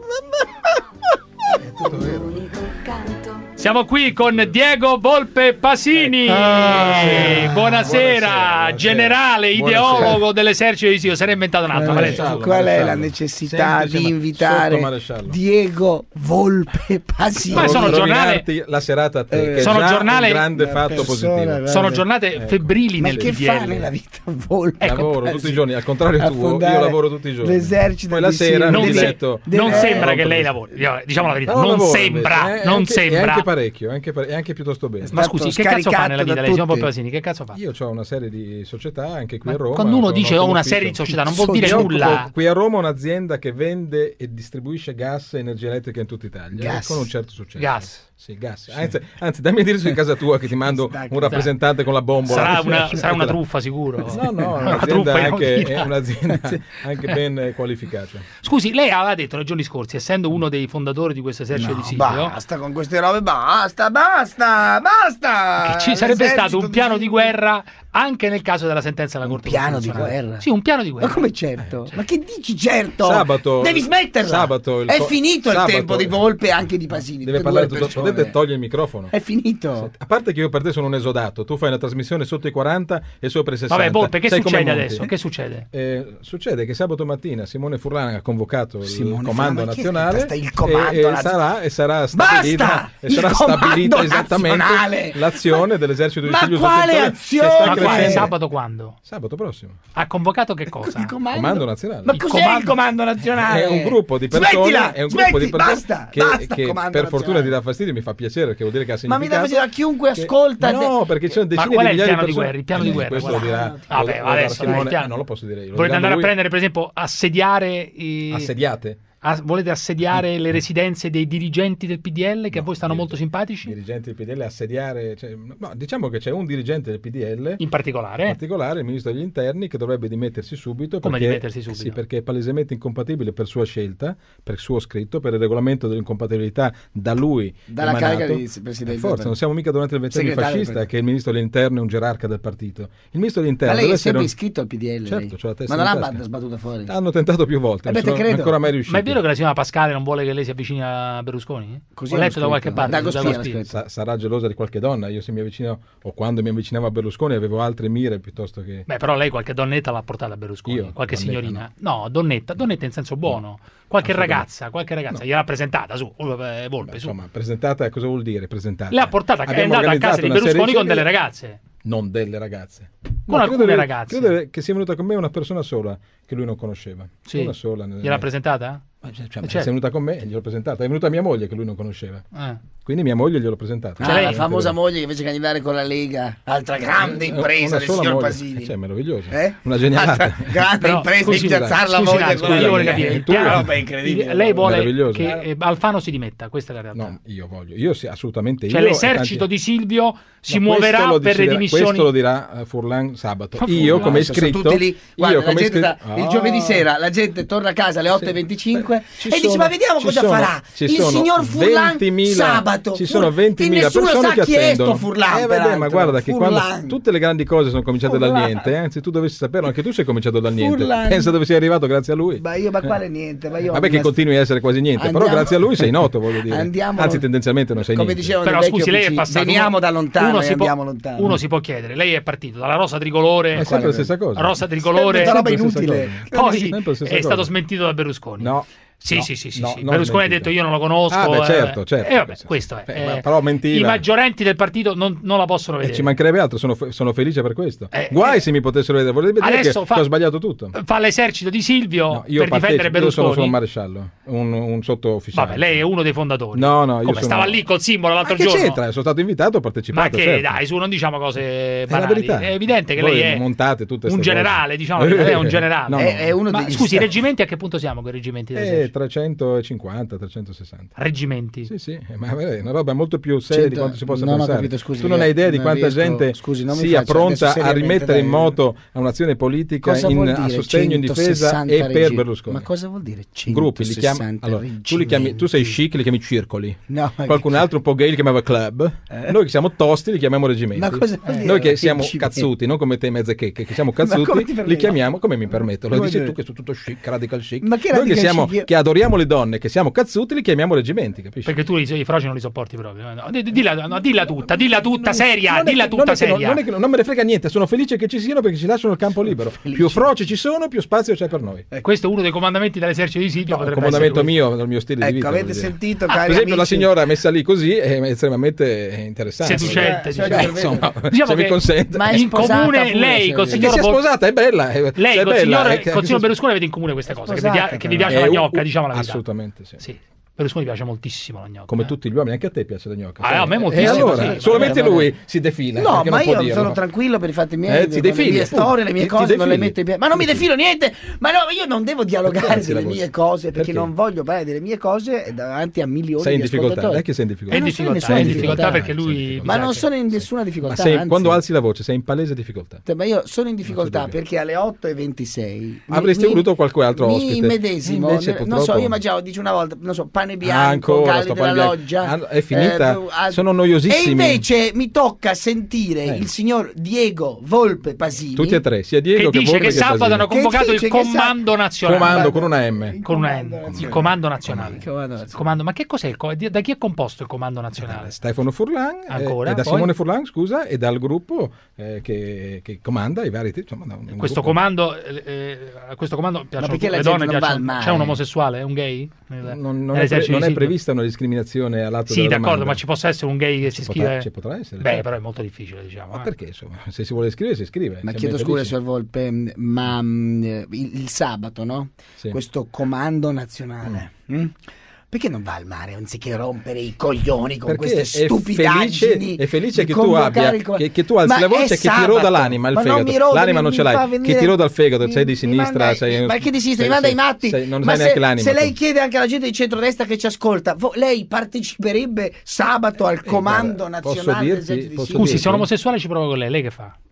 È tutto vero. Siamo qui con Diego Volpe Pasini. Buonasera, generale, ideologo dell'esercito di Sio. Sarei inventato un altro. Qual è la necessità di invitare Diego Volpe Pasini? Ma sono giornale la serata a te, che sono è giornale, un grande fatto positivo. Sono giornate febbrili nel PDL. Ma che fa nella vita Volpe? Lavoro tutti i giorni, al contrario tuo, io lavoro tutti i giorni. L'esercito poi la sera non sembra che lei lavori. Diciamo la verità, non sembra. È anche parecchio, è anche piuttosto bene. Ma scusi, che cazzo fa nella vita lei, signor Volpe Pasini? Che cazzo fa? Io ho una serie di società anche qui a Roma. Quando uno dice ho una serie di società non vuol dire nulla. Qui a Roma ho un'azienda che vende e distribuisce gas e energia elettrica in tutta Italia con un certo successo. Gas. Sì, gas. Anzi, dammi a dire su in casa tua che ti mando un rappresentante con la bombola. Sarà una truffa sicuro. No, è un'azienda anche ben qualificata. Scusi, lei aveva detto nei giorni scorsi, essendo uno dei fondatori di questo esercito di Silvio, basta con queste robe, basta, che ci sarebbe stato un piano di guerra anche nel caso della sentenza della Corte Costituzionale. Piano di guerra? Sì, un piano di guerra. Ma come certo? Ma che dici certo? Sabato, devi smetterla. È finito il tempo di Volpe e anche di Pasini. Deve parlare tutto. Potete togliere il microfono. È finito. A parte che io per te sono un esodato, tu fai una trasmissione sotto i 40 e sopra i 60. Vabbè, Volpe, che succede adesso? Che succede? Succede che sabato mattina Simone Furlan ha convocato il comando nazionale e sarà stabilita esattamente l'azione dell'esercito di Silvio. Ma quale azione? Sabato quando? Sabato prossimo. Ha convocato che cosa? Il comando nazionale. Ma cos'è il comando nazionale? È un gruppo di persone, basta, che per fortuna ti dà fastidio, mi fa piacere perché vuol dire che ha significato. Ma mi dà fastidio a chiunque ascolta. No, perché c'è decine di migliaia di persone. Il piano di guerra. Questo lo dirà. Vabbè, adesso non lo posso dire io. Volete andare a prendere, per esempio, assediate volete assediare le residenze dei dirigenti del PDL che a voi stanno molto simpatici? Dirigenti del PDL assediare, diciamo che c'è un dirigente del PDL in particolare, il ministro degli interni, che dovrebbe dimettersi subito. Come dimettersi subito? Sì, perché è palesemente incompatibile per sua scelta, per suo scritto, per il regolamento dell'incompatibilità da lui dalla carica di presidente. Forza, non siamo mica durante il ventennio fascista che il ministro dell'interno è un gerarca del partito. Il ministro dell'interno. Ma lei è sempre iscritto al PDL? Certo, ma non ha sbattuta fuori. Hanno tentato più volte, non sono ancora mai riusciti. Ma è vero che la signora Pascale non vuole che lei si avvicini a Berlusconi? Così ho letto da qualche parte. Sarà gelosa di qualche donna. Io se mi avvicino, o quando mi avvicinavo a Berlusconi, avevo altre mire piuttosto che... Beh, però lei qualche donnetta l'ha portata a Berlusconi. Io? Qualche Donnetta, signorina? No, donnetta in senso buono. Qualche ragazza, gliel'ha presentata, su, Volpe, su. Insomma, presentata cosa vuol dire presentata? Le ha portata, è andata a casa di Berlusconi con delle ragazze. Non delle ragazze. Con alcune ragazze. Credo che sia venuta con me una persona sola che lui non conosceva. Sì. Una sola. Gliel'ha presentata? È venuta con me e gliel'ho presentata. È venuta mia moglie che lui non conosceva. Quindi mia moglie gliel'ho presentata. La famosa moglie che invece candidare con la Lega, altra grande impresa del signor Pasini. Meravigliosa. Una genialata. Grande impresa di piazzare la moglie con la Lega. Io voglio capire. Roba incredibile. Lei vuole che Alfano si dimetta, questa è la realtà. No, io voglio. Io sì, assolutamente. Cioè l'esercito di Silvio si muoverà per le dimissioni. Questo lo dirà Furlan sabato. Io come iscritto. Il giovedì sera la gente torna a casa alle 8:25 e dice ma vediamo cosa farà il signor Furlan sabato. Ci sono 20.000 persone che attendono. Furlan, ma guarda che quando tutte le grandi cose sono cominciate dal niente, anzi tu dovessi saperlo, anche tu sei cominciato dal niente. Pensa dove sei arrivato grazie a lui. Ma quale niente? Vabbè che continui a essere quasi niente, però grazie a lui sei noto, voglio dire. Anzi tendenzialmente non sei niente. Come dicevano però scusi, lei è passato, veniamo da lontano e andiamo lontano. Uno si può chiedere, lei è partito dalla rosa tricolore, è sempre la stessa cosa. Rosa tricolore, roba inutile. Poi è stato smentito da Berlusconi. No. Sì. Berlusconi ha detto io non lo conosco. Certo. Questo è. Però mentiva. I maggiorenti del partito non la possono vedere. Ci mancherebbe altro, sono felice per questo. Guai se mi potessero vedere, vorrebbe dire che ho sbagliato tutto. Fa l'esercito di Silvio per difendere Berlusconi. Io sono solo un maresciallo, un sottufficiale. Vabbè, lei è uno dei fondatori. No, io stava lì col simbolo l'altro giorno. Che c'entra? Sono stato invitato, ho partecipato. Ma che dai, non diciamo cose banali. È evidente che lei è un generale, diciamo, lei è un generale. È uno degli scusi, i reggimenti a che punto siamo con i reggimenti dell'esercito? 350, 360. Reggimenti? Sì, ma è una roba molto più seria di quanto si possa pensare. Capito, scusi, tu non hai idea di quanta gente sia pronta a rimettere in moto a un'azione politica a sostegno, in difesa e per Berlusconi. Ma cosa vuol dire 160 gruppi? Li chiami, allora, tu sei chic, li chiami circoli. Qualcun altro un po' gay li chiamava club. Noi che siamo tosti li chiamiamo reggimenti. Ma cosa vuol dire? Noi che siamo cazzuti, non come te mezze che siamo cazzuti, li chiamiamo, come mi permetto, lo dici tu che sono tutto chic, radical chic. Noi che adoriamo le donne, che siamo cazzuti, li chiamiamo reggimenti, capisci? Perché tu i froci non li sopporti proprio. Dilla tutta seria, seria. Non me ne frega niente, sono felice che ci siano perché ci lasciano il campo libero. Più froci ci sono, più spazio c'è per noi. Questo è uno dei comandamenti dell'esercito di Silvio. Il comandamento mio, del mio stile di vita. Avete sentito, cari per esempio, amici? la signora messa lì così è estremamente interessante. Seducente, insomma, se mi consente. Ma in comune lei col signor sposata è bella. Lei col signor Berlusconi avete in comune questa cosa, che vi piace la gnocca, diciamo la verità. Assolutamente sì. Berlusconi piace moltissimo la gnocca. Come tutti gli uomini, anche a te piace la gnocca. A me moltissimo. E allora, solamente lui si defila. No, ma io sono tranquillo per i fatti miei, le mie storie, le mie cose, non le metto in piedi. Ma non mi defilo niente! Ma no, io non devo dialogare delle mie cose perché non voglio parlare delle mie cose davanti a milioni di ascoltatori. Non è che sei in difficoltà. È in difficoltà perché lui... Ma non sono in nessuna difficoltà. Ma quando alzi la voce sei in palese difficoltà. Ma io sono in difficoltà perché alle 8:26 avresti voluto qualche altro ospite. Mi medesimo. Non so, io mangiavo, dice una volta, non so, pane bianco, galli della loggia, è finita, sono noiosissimi. E invece mi tocca sentire il signor Diego Volpe Pasini, tutti e tre, sia Diego che dice Volpe che sabato hanno convocato il comando nazionale. Comando con una M. Con una M. Il comando nazionale. Ma che cos'è? Da chi è composto il comando nazionale? Stefano Furlan, e da Simone Furlan, scusa, e dal gruppo che comanda i vari. Questo comando piacciono le donne, c'è un omosessuale, un gay? Non è prevista una discriminazione all'atto della domanda. Sì, d'accordo, ma ci possa essere un gay che si iscrive? Ci potrà essere. Beh, però è molto difficile, diciamo. Ma perché, insomma, se si vuole iscrivere, si iscrive. Ma chiedo scusa, signor Volpe, ma il sabato, no? Sì. Questo comando nazionale, perché non va al mare anziché rompere i coglioni con queste stupidaggini? È felice che tu abbia che tu alzi la voce e che ti roda l'anima, il fegato. L'anima non ce l'hai, che ti roda il fegato, sei di sinistra, ma che di sinistra? Mi manda i matti. Non sai neanche l'anima. Se lei chiede anche alla gente di centrodestra che ci ascolta, lei parteciperebbe sabato al comando nazionale? Scusi, se un omosessuale ci prova con lei che fa?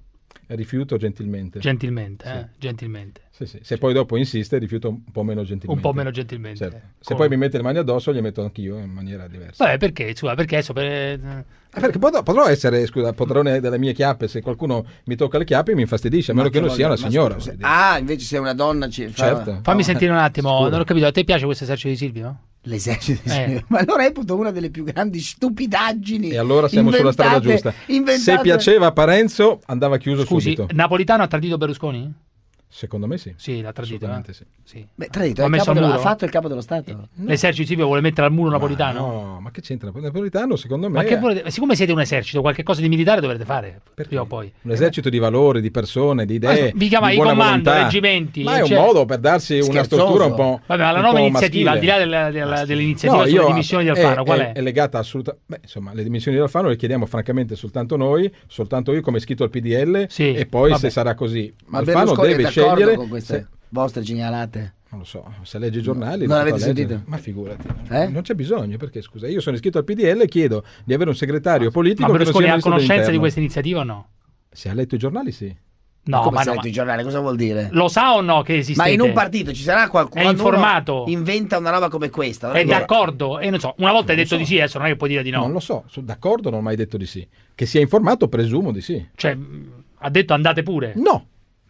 rifiuto gentilmente. Gentilmente. Sì. Se poi dopo insiste, rifiuto un po' meno gentilmente. Un po' meno gentilmente. Certo. Se poi mi mette le mani addosso, le metto anch'io in maniera diversa. Vabbè, perché? Perché potrò essere, scusa, padrone delle mie chiappe. Se qualcuno mi tocca le chiappe mi infastidisce, a meno che non sia una signora. Invece se è una donna certo. Fammi sentire un attimo, non ho capito, a te piace questo esercito di Silvio? L'esercito di Silvio? Ma lo reputo una delle più grandi stupidaggini. E allora siamo sulla strada giusta. Se piaceva a Parenzo andava chiuso subito. Napolitano ha tradito Berlusconi? Secondo me sì. Sì, l'ha tradito. Sì. Beh, tradito, ha fatto il capo dello Stato. No. L'esercito Silvio vuole mettere al muro Napolitano? No, ma che c'entra? Napolitano secondo me... Ma che volete... Siccome siete un esercito, qualche cosa di militare dovrete fare, prima o poi. Un esercito di valori, di persone, di idee, vi chiama di i buona comando, volontà. reggimenti. Ma è un modo per darsi una struttura un po'. Vabbè, ma la nuova iniziativa, al di là dell'iniziativa sulle dimissioni di Alfano, qual è? È legata assolutamente... Beh, insomma, le dimissioni di Alfano le chiediamo francamente soltanto noi, soltanto io come iscritto al PDL, e poi se sarà così. Ma Alfano deve scegliere... con queste vostre segnalate? Non lo so, se legge i giornali... Non l'avete sentito? Ma figurati. Non c'è bisogno, perché scusa, io sono iscritto al PDL e chiedo di avere un segretario politico... Ma Berlusconi ha conoscenza di questa iniziativa o no? Se ha letto i giornali, sì. No, ma ha letto i giornali, cosa vuol dire? Lo sa o no che esiste? Ma in un partito ci sarà qualcuno... È informato. Inventa una roba come questa. È d'accordo? E non so, una volta hai detto di sì, adesso non è che puoi dire di no. Non lo so, sono d'accordo, non ho mai detto di sì. Che sia informato, presumo di sì. Cioè, ha detto andate pure? No.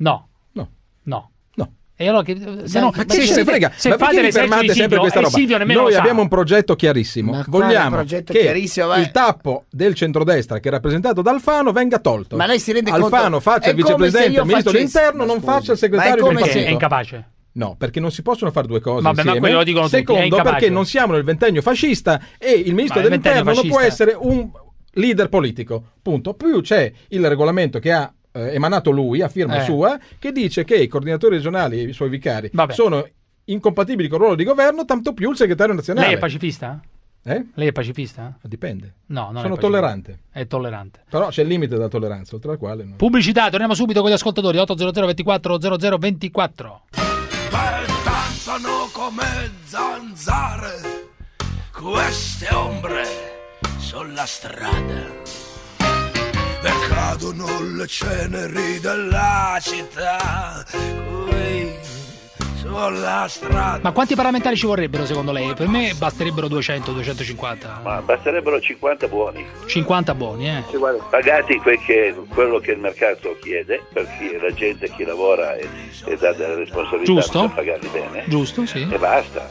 E allora se no, ma che se ne frega? Se fate le fermate sempre questa roba. Noi abbiamo un progetto chiarissimo. Ma vogliamo che il tappo del centrodestra che è rappresentato da Alfano venga tolto. Ma lei si rende conto? Alfano faccia il vicepresidente, il ministro dell'interno, non faccia il segretario del partito. È incapace. No, perché non si possono fare due cose insieme. Ma quello lo dicono Secondo, tutti, perché non siamo nel ventennio fascista e il ministro dell'interno non può essere un leader politico. Punto. Più c'è il regolamento che ha emanato lui a firma sua, che dice che i coordinatori regionali e i suoi vicari sono incompatibili con il ruolo di governo, tanto più il segretario nazionale. Lei è pacifista? Lei è pacifista? Dipende. No, non sono tollerante. È tollerante. Però c'è il limite della tolleranza, oltre al quale no. Pubblicità, torniamo subito con gli ascoltatori. 800 24 00 24. Danzano come zanzare queste ombre sulla strada. E cadono le ceneri della città qui sulla strada. Ma quanti parlamentari ci vorrebbero secondo lei? Per me basterebbero 200, 250. Ma basterebbero 50 buoni. 50 buoni, Pagati quello che il mercato chiede, per la gente, chi lavora e dà delle responsabilità. Giusto? Per pagarli bene. Giusto, sì. E basta.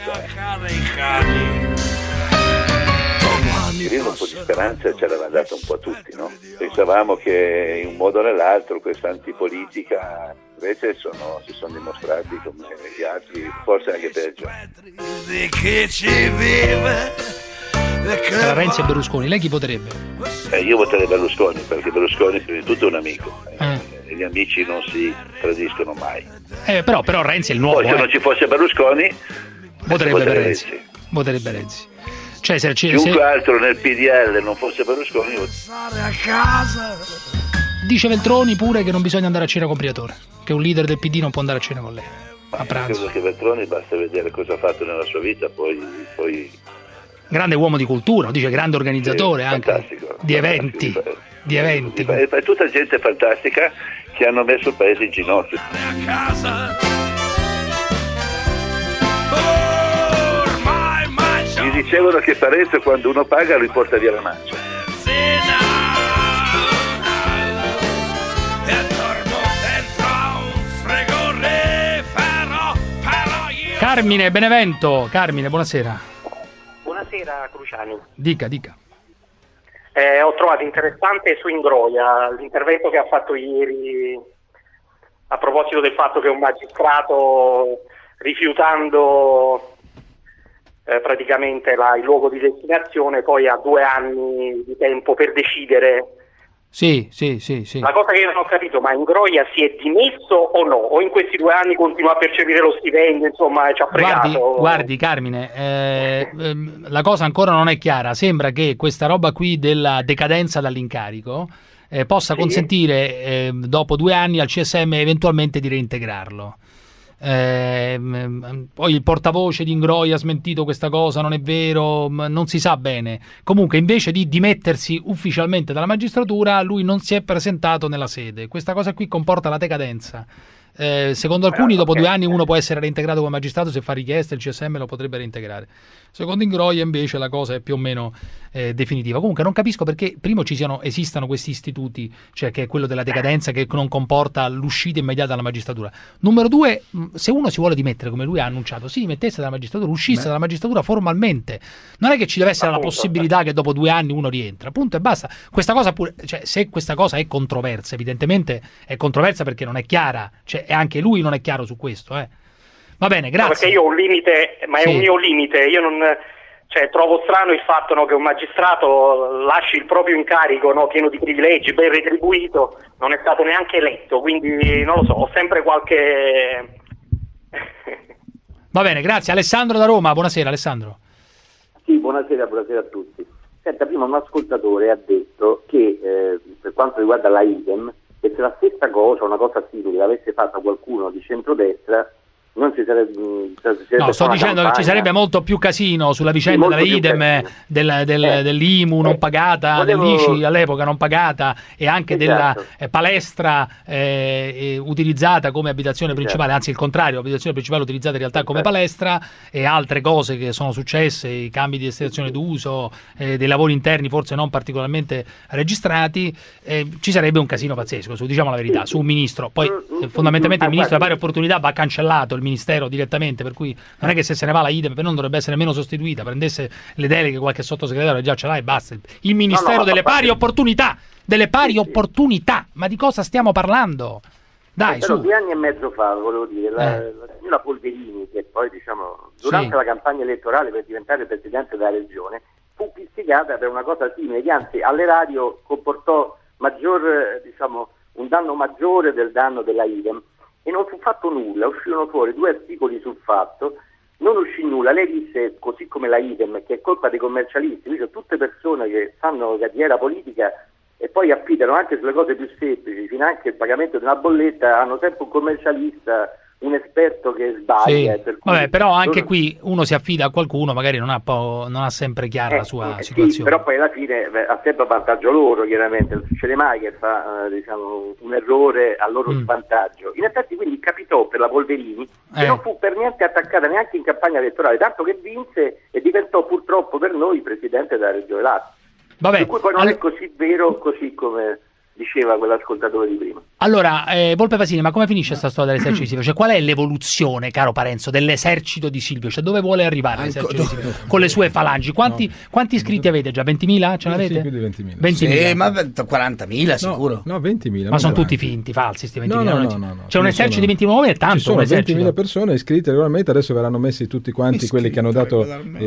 Un po' di speranza ce l'aveva data un po' a tutti, no? Pensavamo che in un modo o nell'altro questa antipolitica invece si sono dimostrati come gli altri, forse anche peggio. Tra Renzi e Berlusconi, lei chi voterebbe? Io voterei Berlusconi, perché Berlusconi prima di tutto è un amico e gli amici non si tradiscono mai. Però Renzi è il nuovo. Poi se non ci fosse Berlusconi voterebbe Renzi. Cioè, chiunque altro nel PDL non fosse Berlusconi. Dice Veltroni pure che non bisogna andare a cena con Briatore, che un leader del PD non può andare a cena con lei a pranzo. Credo che Veltroni basta vedere cosa ha fatto nella sua vita, poi... Grande uomo di cultura, dice grande organizzatore anche fantastico, di eventi. È tutta gente fantastica che hanno messo il paese in ginocchio. Mi dicevano che Parenzo quando uno paga lui porta via la mancia. Carmine Benevento. Carmine, buonasera. Buonasera Cruciani. Dica. Ho trovato interessante su Ingroia l'intervento che ha fatto ieri a proposito del fatto che un magistrato, rifiutando praticamente il luogo di destinazione, poi ha 2 anni di tempo per decidere. Sì. La cosa che io non ho capito, ma Ingroia si è dimesso o no? O in questi 2 anni continua a percepire lo stipendio, insomma, ci ha fregato? Guardi Carmine, la cosa ancora non è chiara. Sembra che questa roba qui della decadenza dall'incarico possa consentire dopo 2 anni al CSM eventualmente di reintegrarlo. Poi il portavoce di Ingroia ha smentito questa cosa, non è vero, non si sa bene. Comunque, invece di dimettersi ufficialmente dalla magistratura, lui non si è presentato nella sede. Questa cosa qui comporta la decadenza. Secondo alcuni dopo 2 anni uno può essere reintegrato come magistrato se fa richiesta, il CSM lo potrebbe reintegrare. Secondo Ingroia invece la cosa è più o meno definitiva. Comunque non capisco perché primo esistano questi istituti, cioè che è quello della decadenza che non comporta l'uscita immediata dalla magistratura. Numero 2, se uno si vuole dimettere come lui ha annunciato, si dimettesse dalla magistratura, uscisse dalla magistratura formalmente. Non è che ci deve essere la possibilità che dopo 2 anni uno rientra, punto e basta. Questa cosa pure, cioè, se questa cosa è controversa, evidentemente è controversa perché non è chiara, cioè, e anche lui non è chiaro su questo, Va bene, grazie. No, perché io ho un limite, ma è un mio limite, io non, cioè, trovo strano il fatto, no, che un magistrato lasci il proprio incarico, no, pieno di privilegi, ben retribuito, non è stato neanche eletto, quindi non lo so, ho sempre qualche... Va bene, grazie. Alessandro da Roma, buonasera Alessandro. Sì, buonasera a tutti. Senta, prima un ascoltatore ha detto che per quanto riguarda la idem, che se la stessa cosa, una cosa simile, l'avesse fatta qualcuno di centrodestra, non ci sarebbe... No, sto dicendo che ci sarebbe molto più casino sulla vicenda della idem, dell'IMU non pagata, dell'ICI all'epoca non pagata e anche della palestra utilizzata come abitazione principale, anzi il contrario, abitazione principale utilizzata in realtà come palestra, e altre cose che sono successe, i cambi di destinazione d'uso, dei lavori interni forse non particolarmente registrati, ci sarebbe un casino pazzesco, diciamo la verità, su un ministro. Poi fondamentalmente il ministro delle pari opportunità va cancellato, il ministero direttamente, per cui non è che se se ne va la idem non dovrebbe essere nemmeno sostituita, prendesse le deleghe qualche sottosegretario già ce l'ha e basta. Il ministero delle pari opportunità, ma di cosa stiamo parlando? Dai, però su. 2 anni e mezzo fa, volevo dire, la signora Polverini, che poi diciamo durante la campagna elettorale per diventare presidente della regione, fu pizzicata per una cosa simile, che anzi all'erario comportò un danno maggiore del danno della idem. E non fu fatto nulla, uscirono fuori 2 articoli sul fatto, non uscì nulla. Lei disse, così come la idem, che è colpa dei commercialisti, invece tutte persone che fanno carriera politica e poi affidano anche sulle cose più semplici, fino anche il pagamento di una bolletta, hanno sempre un commercialista, un esperto che sbaglia. Sì. Vabbè, però anche qui uno si affida a qualcuno, magari non ha sempre chiara la sua situazione. Sì, però poi alla fine ha sempre vantaggio loro, chiaramente, non succede mai che fa un errore a loro svantaggio. In effetti quindi capitò per la Polverini, che non fu per niente attaccata neanche in campagna elettorale, tanto che vinse e diventò purtroppo per noi presidente della Regione Lazio. Per cui poi non è così vero, così come diceva quell'ascoltatore di prima. Allora, Volpe Pasini, ma come finisce questa storia dell'esercito di Silvio? Cioè, qual è l'evoluzione, caro Parenzo, dell'esercito di Silvio? Cioè, dove vuole arrivare l'esercito di Silvio? Con le sue falangi. Quanti iscritti avete già? 20.000? Ce l'avete? Sì, più di 20.000. 20.000. Sì, ma 40.000 sicuro. No, 20.000. Ma sono tutti finti, falsi sti 20.000. No. C'è un esercito di 29.000 è tanto. Ci sono 20.000 persone iscritte regolarmente, adesso verranno messi tutti quanti quelli che hanno dato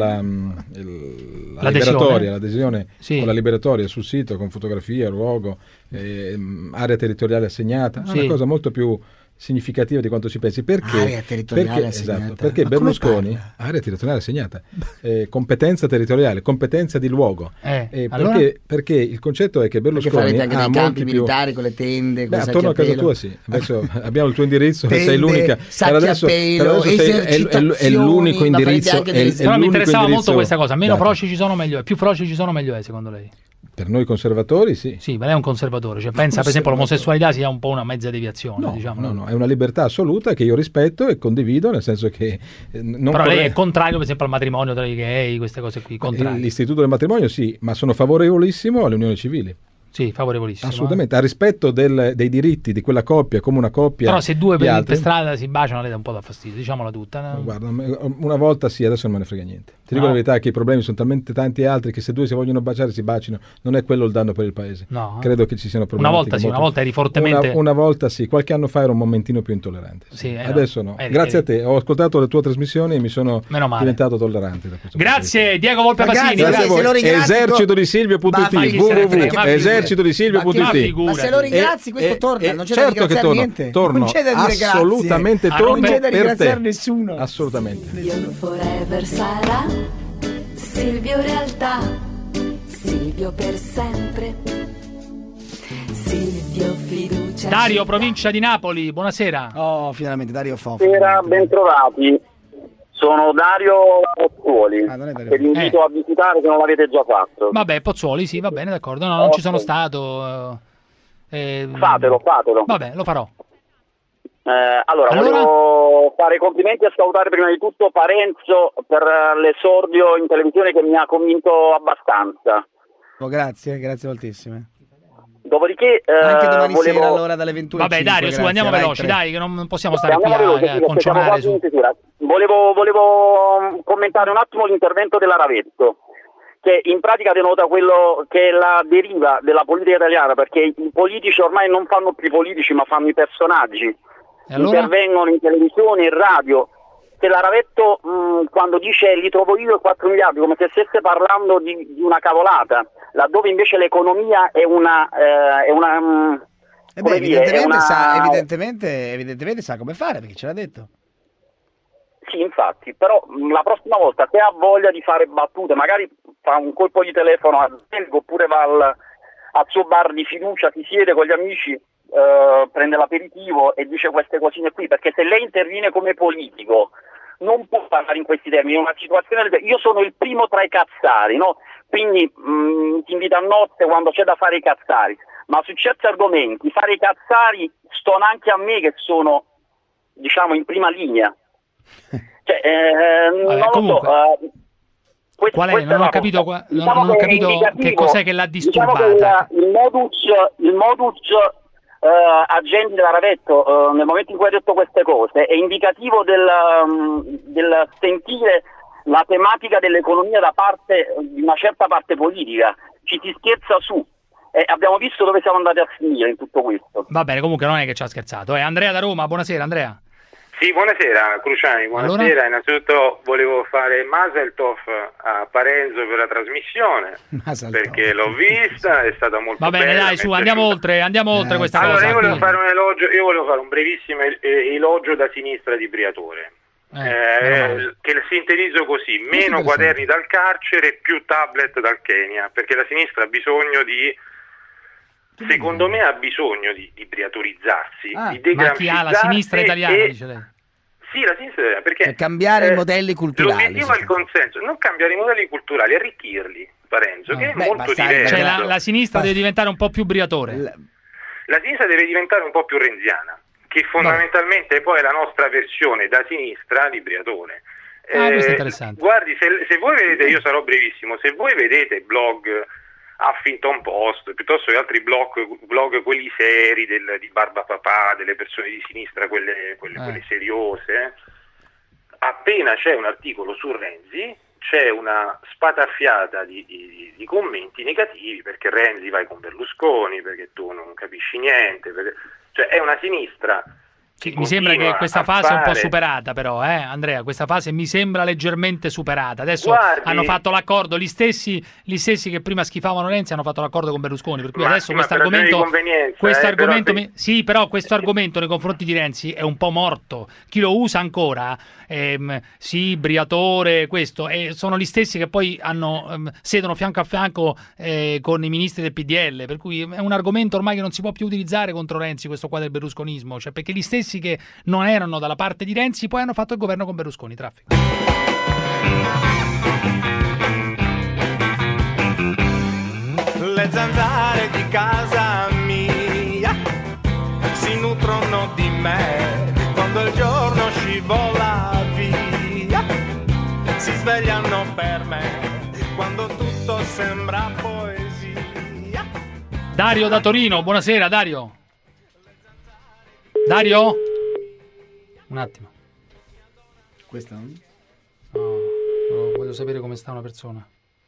l'adesione con la liberatoria sul sito, con fotografia, luogo, area territoriale assegnata, una cosa molto più significativa di quanto si pensi. Perché? Area territoriale assegnata. Perché Berlusconi, area territoriale assegnata, competenza territoriale, competenza di luogo. Allora? Perché il concetto è che Berlusconi anche dei campi militari con le tende, con attorno a casa tua, sì. Adesso abbiamo il tuo indirizzo, tende, sei l'unica. Adesso è l'unico indirizzo. Però mi interessava molto questa cosa. Meno froci ci sono meglio è. Più froci ci sono meglio è, secondo lei? Per noi conservatori sì. Sì, ma lei è un conservatore, cioè pensa per esempio l'omosessualità sia un po' una mezza deviazione, No, è una libertà assoluta che io rispetto e condivido, nel senso che però lei è contrario per esempio al matrimonio tra i gay, queste cose qui, contrario. L'istituto del matrimonio sì, ma sono favorevolissimo alle unioni civili. Sì, favorevolissimo. Assolutamente, a rispetto dei diritti di quella coppia come una coppia. Però se due per strada si baciano, lei dà un po' da fastidio, diciamola tutta. No? Guarda, una volta sì, adesso non me ne frega niente. Ti dico la verità che i problemi sono talmente tanti e altri che se due si vogliono baciare si bacino, non è quello il danno per il paese. No. Credo che ci siano problemi. Una volta eri fortemente... Una volta sì, qualche anno fa ero un momentino più intollerante. Sì, adesso no. Grazie a te, ho ascoltato le tue trasmissioni e mi sono diventato tollerante da questo. Grazie Diego Volpe Pasini. Grazie. Esercito di Silvio.it www.esercito di Silvio.it. Ma se lo ringrazi questo torna, non c'è certo da ringraziare niente. Torno, non c'è da dire assolutamente grazie. torno non c'è da ringraziare te. nessuno. Assolutamente. Silvio forever sarà, Silvio realtà, Silvio per sempre. Dario, provincia di Napoli, buonasera. Oh, finalmente Dario Fofo. Buonasera, bentrovati. Sono Dario Pozzuoli, che vi invito a visitare se non l'avete già fatto. Vabbè, Pozzuoli, sì, va bene, d'accordo. No, non ci sono stato. Fatelo. Vabbè, lo farò. Allora, volevo fare i complimenti e salutare prima di tutto Parenzo per l'esordio in televisione che mi ha convinto abbastanza. Oh, grazie moltissime. Dopodiché anche domani sera allora dalle 21. Vabbè, Dario, su, andiamo veloci, dai, che non possiamo stare qui a concionare su. Volevo commentare un attimo l'intervento della Ravetto, che in pratica denota quello che è la deriva della politica italiana, perché i politici ormai non fanno più i politici, ma fanno i personaggi. Allora? Intervengono in televisione, in radio. Se la Ravetto quando dice li trovo io e 4 miliardi, come se stesse parlando di una cavolata, laddove invece l'economia è una evidentemente sa come fare, perché ce l'ha detto. Sì, infatti, però la prossima volta se ha voglia di fare battute, magari fa un colpo di telefono a Zelgo, oppure va al suo bar di fiducia, si siede con gli amici, prende l'aperitivo e dice queste cosine qui, perché se lei interviene come politico non può parlare in questi termini. In una situazione io sono il primo tra i cazzari, no? Quindi ti invito a nozze quando c'è da fare i cazzari, ma su certi argomenti fare i cazzari stona anche a me, che sono, diciamo, in prima linea. Cioè, vabbè, non comunque, lo so. Qual è? Non ho capito, non ho capito che cos'è che l'ha disturbata. Diciamo che il modus agendi della Ravetto, nel momento in cui ha detto queste cose, è indicativo del sentire la tematica dell'economia da parte di una certa parte politica. Ci si scherza su. Abbiamo visto dove siamo andati a finire in tutto questo. Va bene, comunque non è che ci ha scherzato. Andrea da Roma, buonasera Andrea. Sì, buonasera Cruciani, buonasera. Allora? Innanzitutto volevo fare Mazel Tov a Parenzo per la trasmissione, perché l'ho vista, è stata molto bella. Va bene, dai, su, andiamo oltre questa cosa. Allora, io volevo fare un elogio, un brevissimo elogio da sinistra di Briatore. Che sintetizzo così: meno quaderni dal carcere, più tablet dal Kenya, perché la sinistra ha bisogno secondo me ha bisogno di briatorizzarsi, di degramscizzarsi. Ma chi ha la sinistra italiana, dice lei? Sì, la sinistra italiana, perché per cambiare i modelli culturali. L'obiettivo è il consenso, non cambiare i modelli culturali, arricchirli, Parenzo, che è molto diverso. Cioè la sinistra deve diventare un po' più Briatore. La sinistra deve diventare un po' più renziana, che fondamentalmente poi è la nostra versione da sinistra di Briatore. Questo è interessante. Guardi, se voi vedete, io sarò brevissimo, se voi vedete blog Huffington Post, piuttosto che altri blog quelli seri di Barba Papà, delle persone di sinistra, quelle seriose, appena c'è un articolo su Renzi c'è una spataffiata di commenti negativi, perché Renzi vai con Berlusconi, perché tu non capisci niente, cioè è una sinistra. Mi sembra che questa fase è un po' superata, però, Andrea, questa fase mi sembra leggermente superata. Adesso hanno fatto l'accordo, gli stessi che prima schifavano Renzi hanno fatto l'accordo con Berlusconi, per cui adesso questo argomento sì, però questo argomento nei confronti di Renzi è un po' morto. Chi lo usa ancora, sì, Briatore, questo, sono gli stessi che poi sedono fianco a fianco con i ministri del PDL, per cui è un argomento ormai che non si può più utilizzare contro Renzi, questo qua del berlusconismo, cioè perché gli stessi che non erano dalla parte di Renzi poi hanno fatto il governo con Berlusconi. Traffico. Le zanzare di casa mia si nutrono di me quando il giorno scivola via, si svegliano per me quando tutto sembra poesia. Dario da Torino, buonasera Dario. Dario? Un attimo. Questa? No, voglio sapere come sta una persona.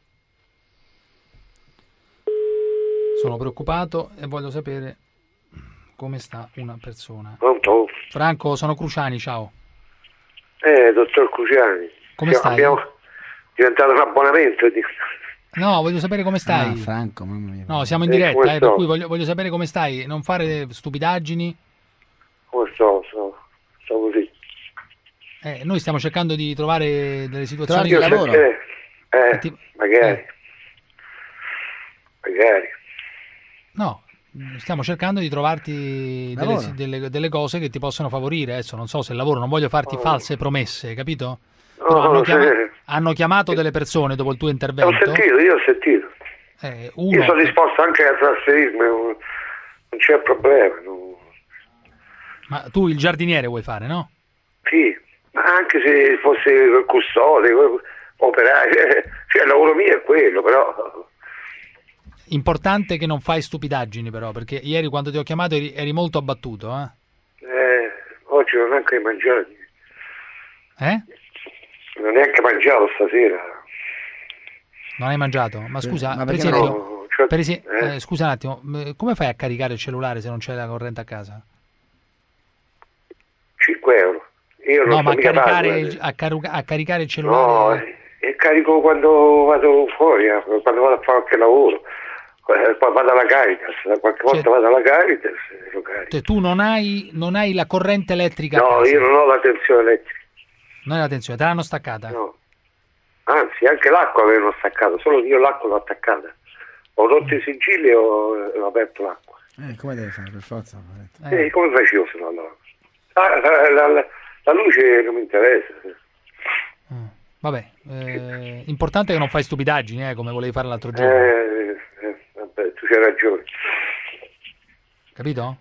Sono preoccupato e voglio sapere come sta una persona. Pronto? Franco, sono Cruciani, ciao. Dottor Cruciani. Come stai? Abbiamo diventato un abbonamento. No, voglio sapere come stai. Franco, mamma mia. No, siamo in diretta, per cui voglio sapere come stai. Non fare stupidaggini. Come sto così. Noi stiamo cercando di trovare delle situazioni di lavoro. Magari. No, Stiamo cercando di trovarti delle cose che ti possono favorire. Adesso non so se il lavoro, non voglio farti false promesse, capito? Però hanno chiamato delle persone dopo il tuo intervento. Io ho sentito. Io sono disposto anche a trasferirmi, non c'è problema. Ma tu il giardiniere vuoi fare, no? Sì, ma anche se fosse custode, operaio, cioè il lavoro mio è quello, però... Importante che non fai stupidaggini però, perché ieri quando ti ho chiamato eri molto abbattuto, oggi non ho neanche mangiato. Non neanche mangiato stasera. Non hai mangiato? Ma scusa, per esempio, scusa un attimo, come fai a caricare il cellulare se non c'è la corrente a casa? 5 euro. Io non ma a caricare il cellulare... No, e carico quando vado fuori, quando vado a fare qualche lavoro. Poi vado alla Caritas, qualche volta vado alla Caritas e lo carico. Cioè, tu non hai la corrente elettrica? No, io non ho la tensione elettrica. Non hai la tensione, te l'hanno staccata? No. Anzi, anche l'acqua avevano staccato, solo io l'acqua l'ho attaccata. Ho rotto i sigilli e ho aperto l'acqua. Come devi fare, per forza? Come facevo se no? La luce non mi interessa. Vabbè, importante che non fai stupidaggini, come volevi fare l'altro giorno. Vabbè, tu c'hai ragione. Capito?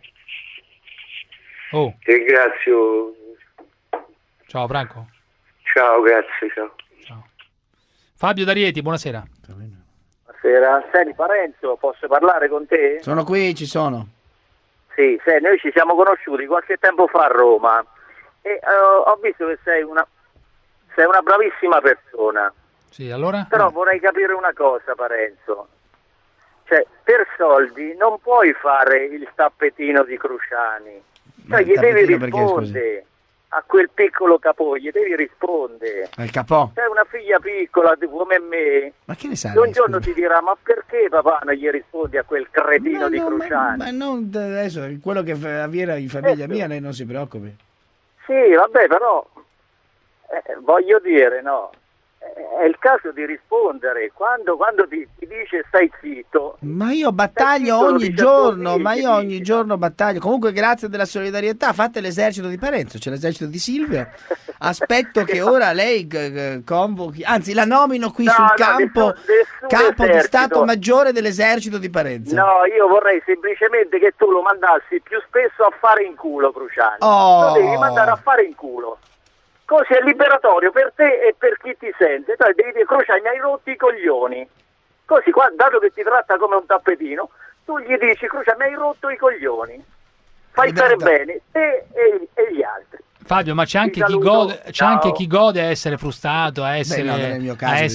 Ti ringrazio. Ciao Franco. Ciao, grazie, ciao. Fabio D'Arieti, buonasera. Buonasera. Senti Parenzo, posso parlare con te? Sono qui, ci sono. Sì, noi ci siamo conosciuti qualche tempo fa a Roma e ho visto che sei una bravissima persona. Sì, allora? Però vorrei capire una cosa, Parenzo. Cioè, per soldi non puoi fare il tappetino di Cruciani. Cioè, gli devi rispondere a quel piccolo capò, gli devi rispondere. Al capò? C'è una figlia pigcola come me. Ma che ne sai? Un giorno ti dirà, ma perché papà non gli rispondi a quel cretino di Cruciani? Ma non adesso, quello che avviene in famiglia mia, lei non si preoccupi. Sì, vabbè, però voglio dire, no, è il caso di rispondere quando ti dice stai zitto. Ma io battaglio ogni giorno, ogni giorno battaglio. Comunque grazie della solidarietà, fate l'esercito di Parenzo, c'è l'esercito di Silvia. Aspetto che ora lei convochi, anzi la nomino qui sul campo capo di Stato Maggiore dell'esercito di Parenzo. No, io vorrei semplicemente che tu lo mandassi più spesso a fare in culo, Cruciani. Lo devi mandare a fare in culo. Così è liberatorio per te e per chi ti sente. Dai, devi dire, Cruciani, mi hai rotto i coglioni. Così, dato che ti tratta come un tappetino, tu gli dici, Cruciani, mi hai rotto i coglioni. Fai stare bene te e gli altri. Fabio, ma c'è anche chi gode a essere frustrato, a essere... no, non è il mio caso,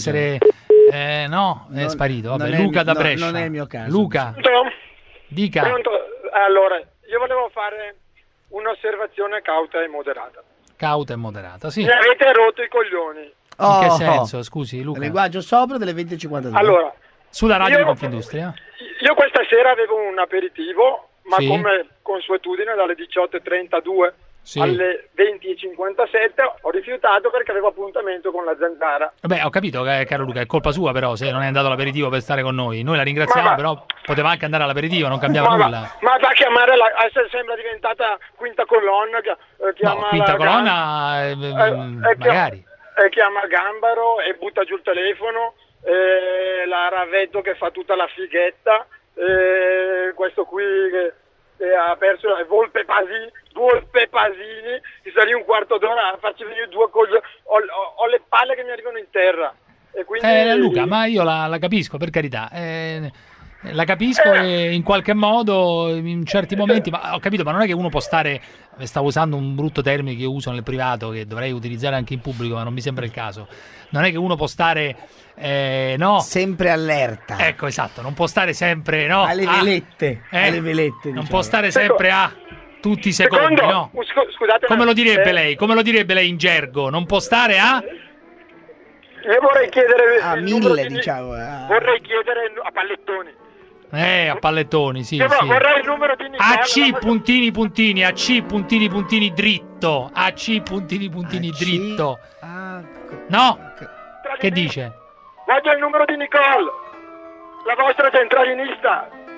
è sparito. Vabbè, Luca da Brescia. Non è il mio caso. Luca, dica. Pronto? Allora, io volevo fare un'osservazione cauta e moderata. Cauta e moderata, sì. Mi avete rotto i coglioni. In che senso, scusi, Luca? Linguaggio sobrio delle 20:52. Allora, sulla radio di Confindustria. Io questa sera avevo un aperitivo, ma come consuetudine dalle 18:32 alle 20:57 ho rifiutato perché avevo appuntamento con la zanzara. Vabbè, ho capito, caro Luca, è colpa sua però se non è andato all'aperitivo per stare con noi. Noi la ringraziamo, però poteva anche andare all'aperitivo, non cambiava nulla. Ma va a chiamare sembra diventata quinta colonna. Quinta colonna magari. Chiama Gambaro e butta giù il telefono, la Ravetto che fa tutta la fighetta, questo qui che ha perso Volpe Pasini, che sta lì un quarto d'ora a farci venire due cose, ho le palle che mi arrivano in terra. E quindi... Luca, ma io la capisco, per carità. La capisco e in qualche modo in certi momenti, ma ho capito, ma non è che uno può stare, stavo usando un brutto termine che io uso nel privato che dovrei utilizzare anche in pubblico, ma non mi sembra il caso. Non è che uno può stare sempre allerta. Ecco, esatto, non può stare sempre alle velette, non può stare sempre a tutti i secondi, no? Scusate, come lo direbbe lei? Come lo direbbe lei in gergo? Non può stare a io vorrei chiedere a 1000, diciamo. Vorrei chiedere a pallettoni. A pallettoni, sì. Vorrei il numero di Nicola. AC puntini puntini, AC puntini puntini dritto. AC puntini puntini dritto. No? Che dice? Voglio il numero di Nicole, la vostra centralinista.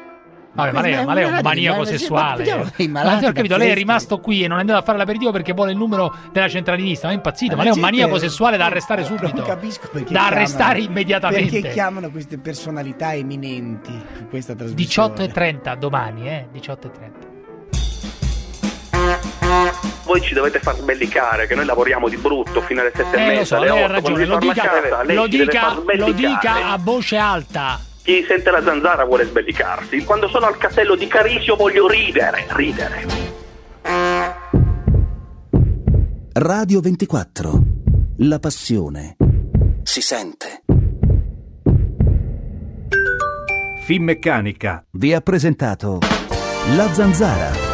Vabbè, ma lei è un maniaco sessuale. Ma ho capito, lei è rimasto qui e non è andato a fare l'aperitivo perché vuole il numero della centralinista. Ma è impazzito, ma lei è un maniaco sessuale da arrestare subito. Non capisco perché da arrestare immediatamente. Perché chiamano queste personalità eminenti in questa trasmissione? 18:30 domani, 18:30. Voi ci dovete far sbellicare, che noi lavoriamo di brutto fino alle 7:30. Lo so, lei ha ragione, lo dica a voce alta. Chi sente la zanzara vuole sbellicarsi. Quando sono al castello di Carisio voglio ridere. Radio 24. La passione si sente. Finmeccanica vi ha presentato La Zanzara.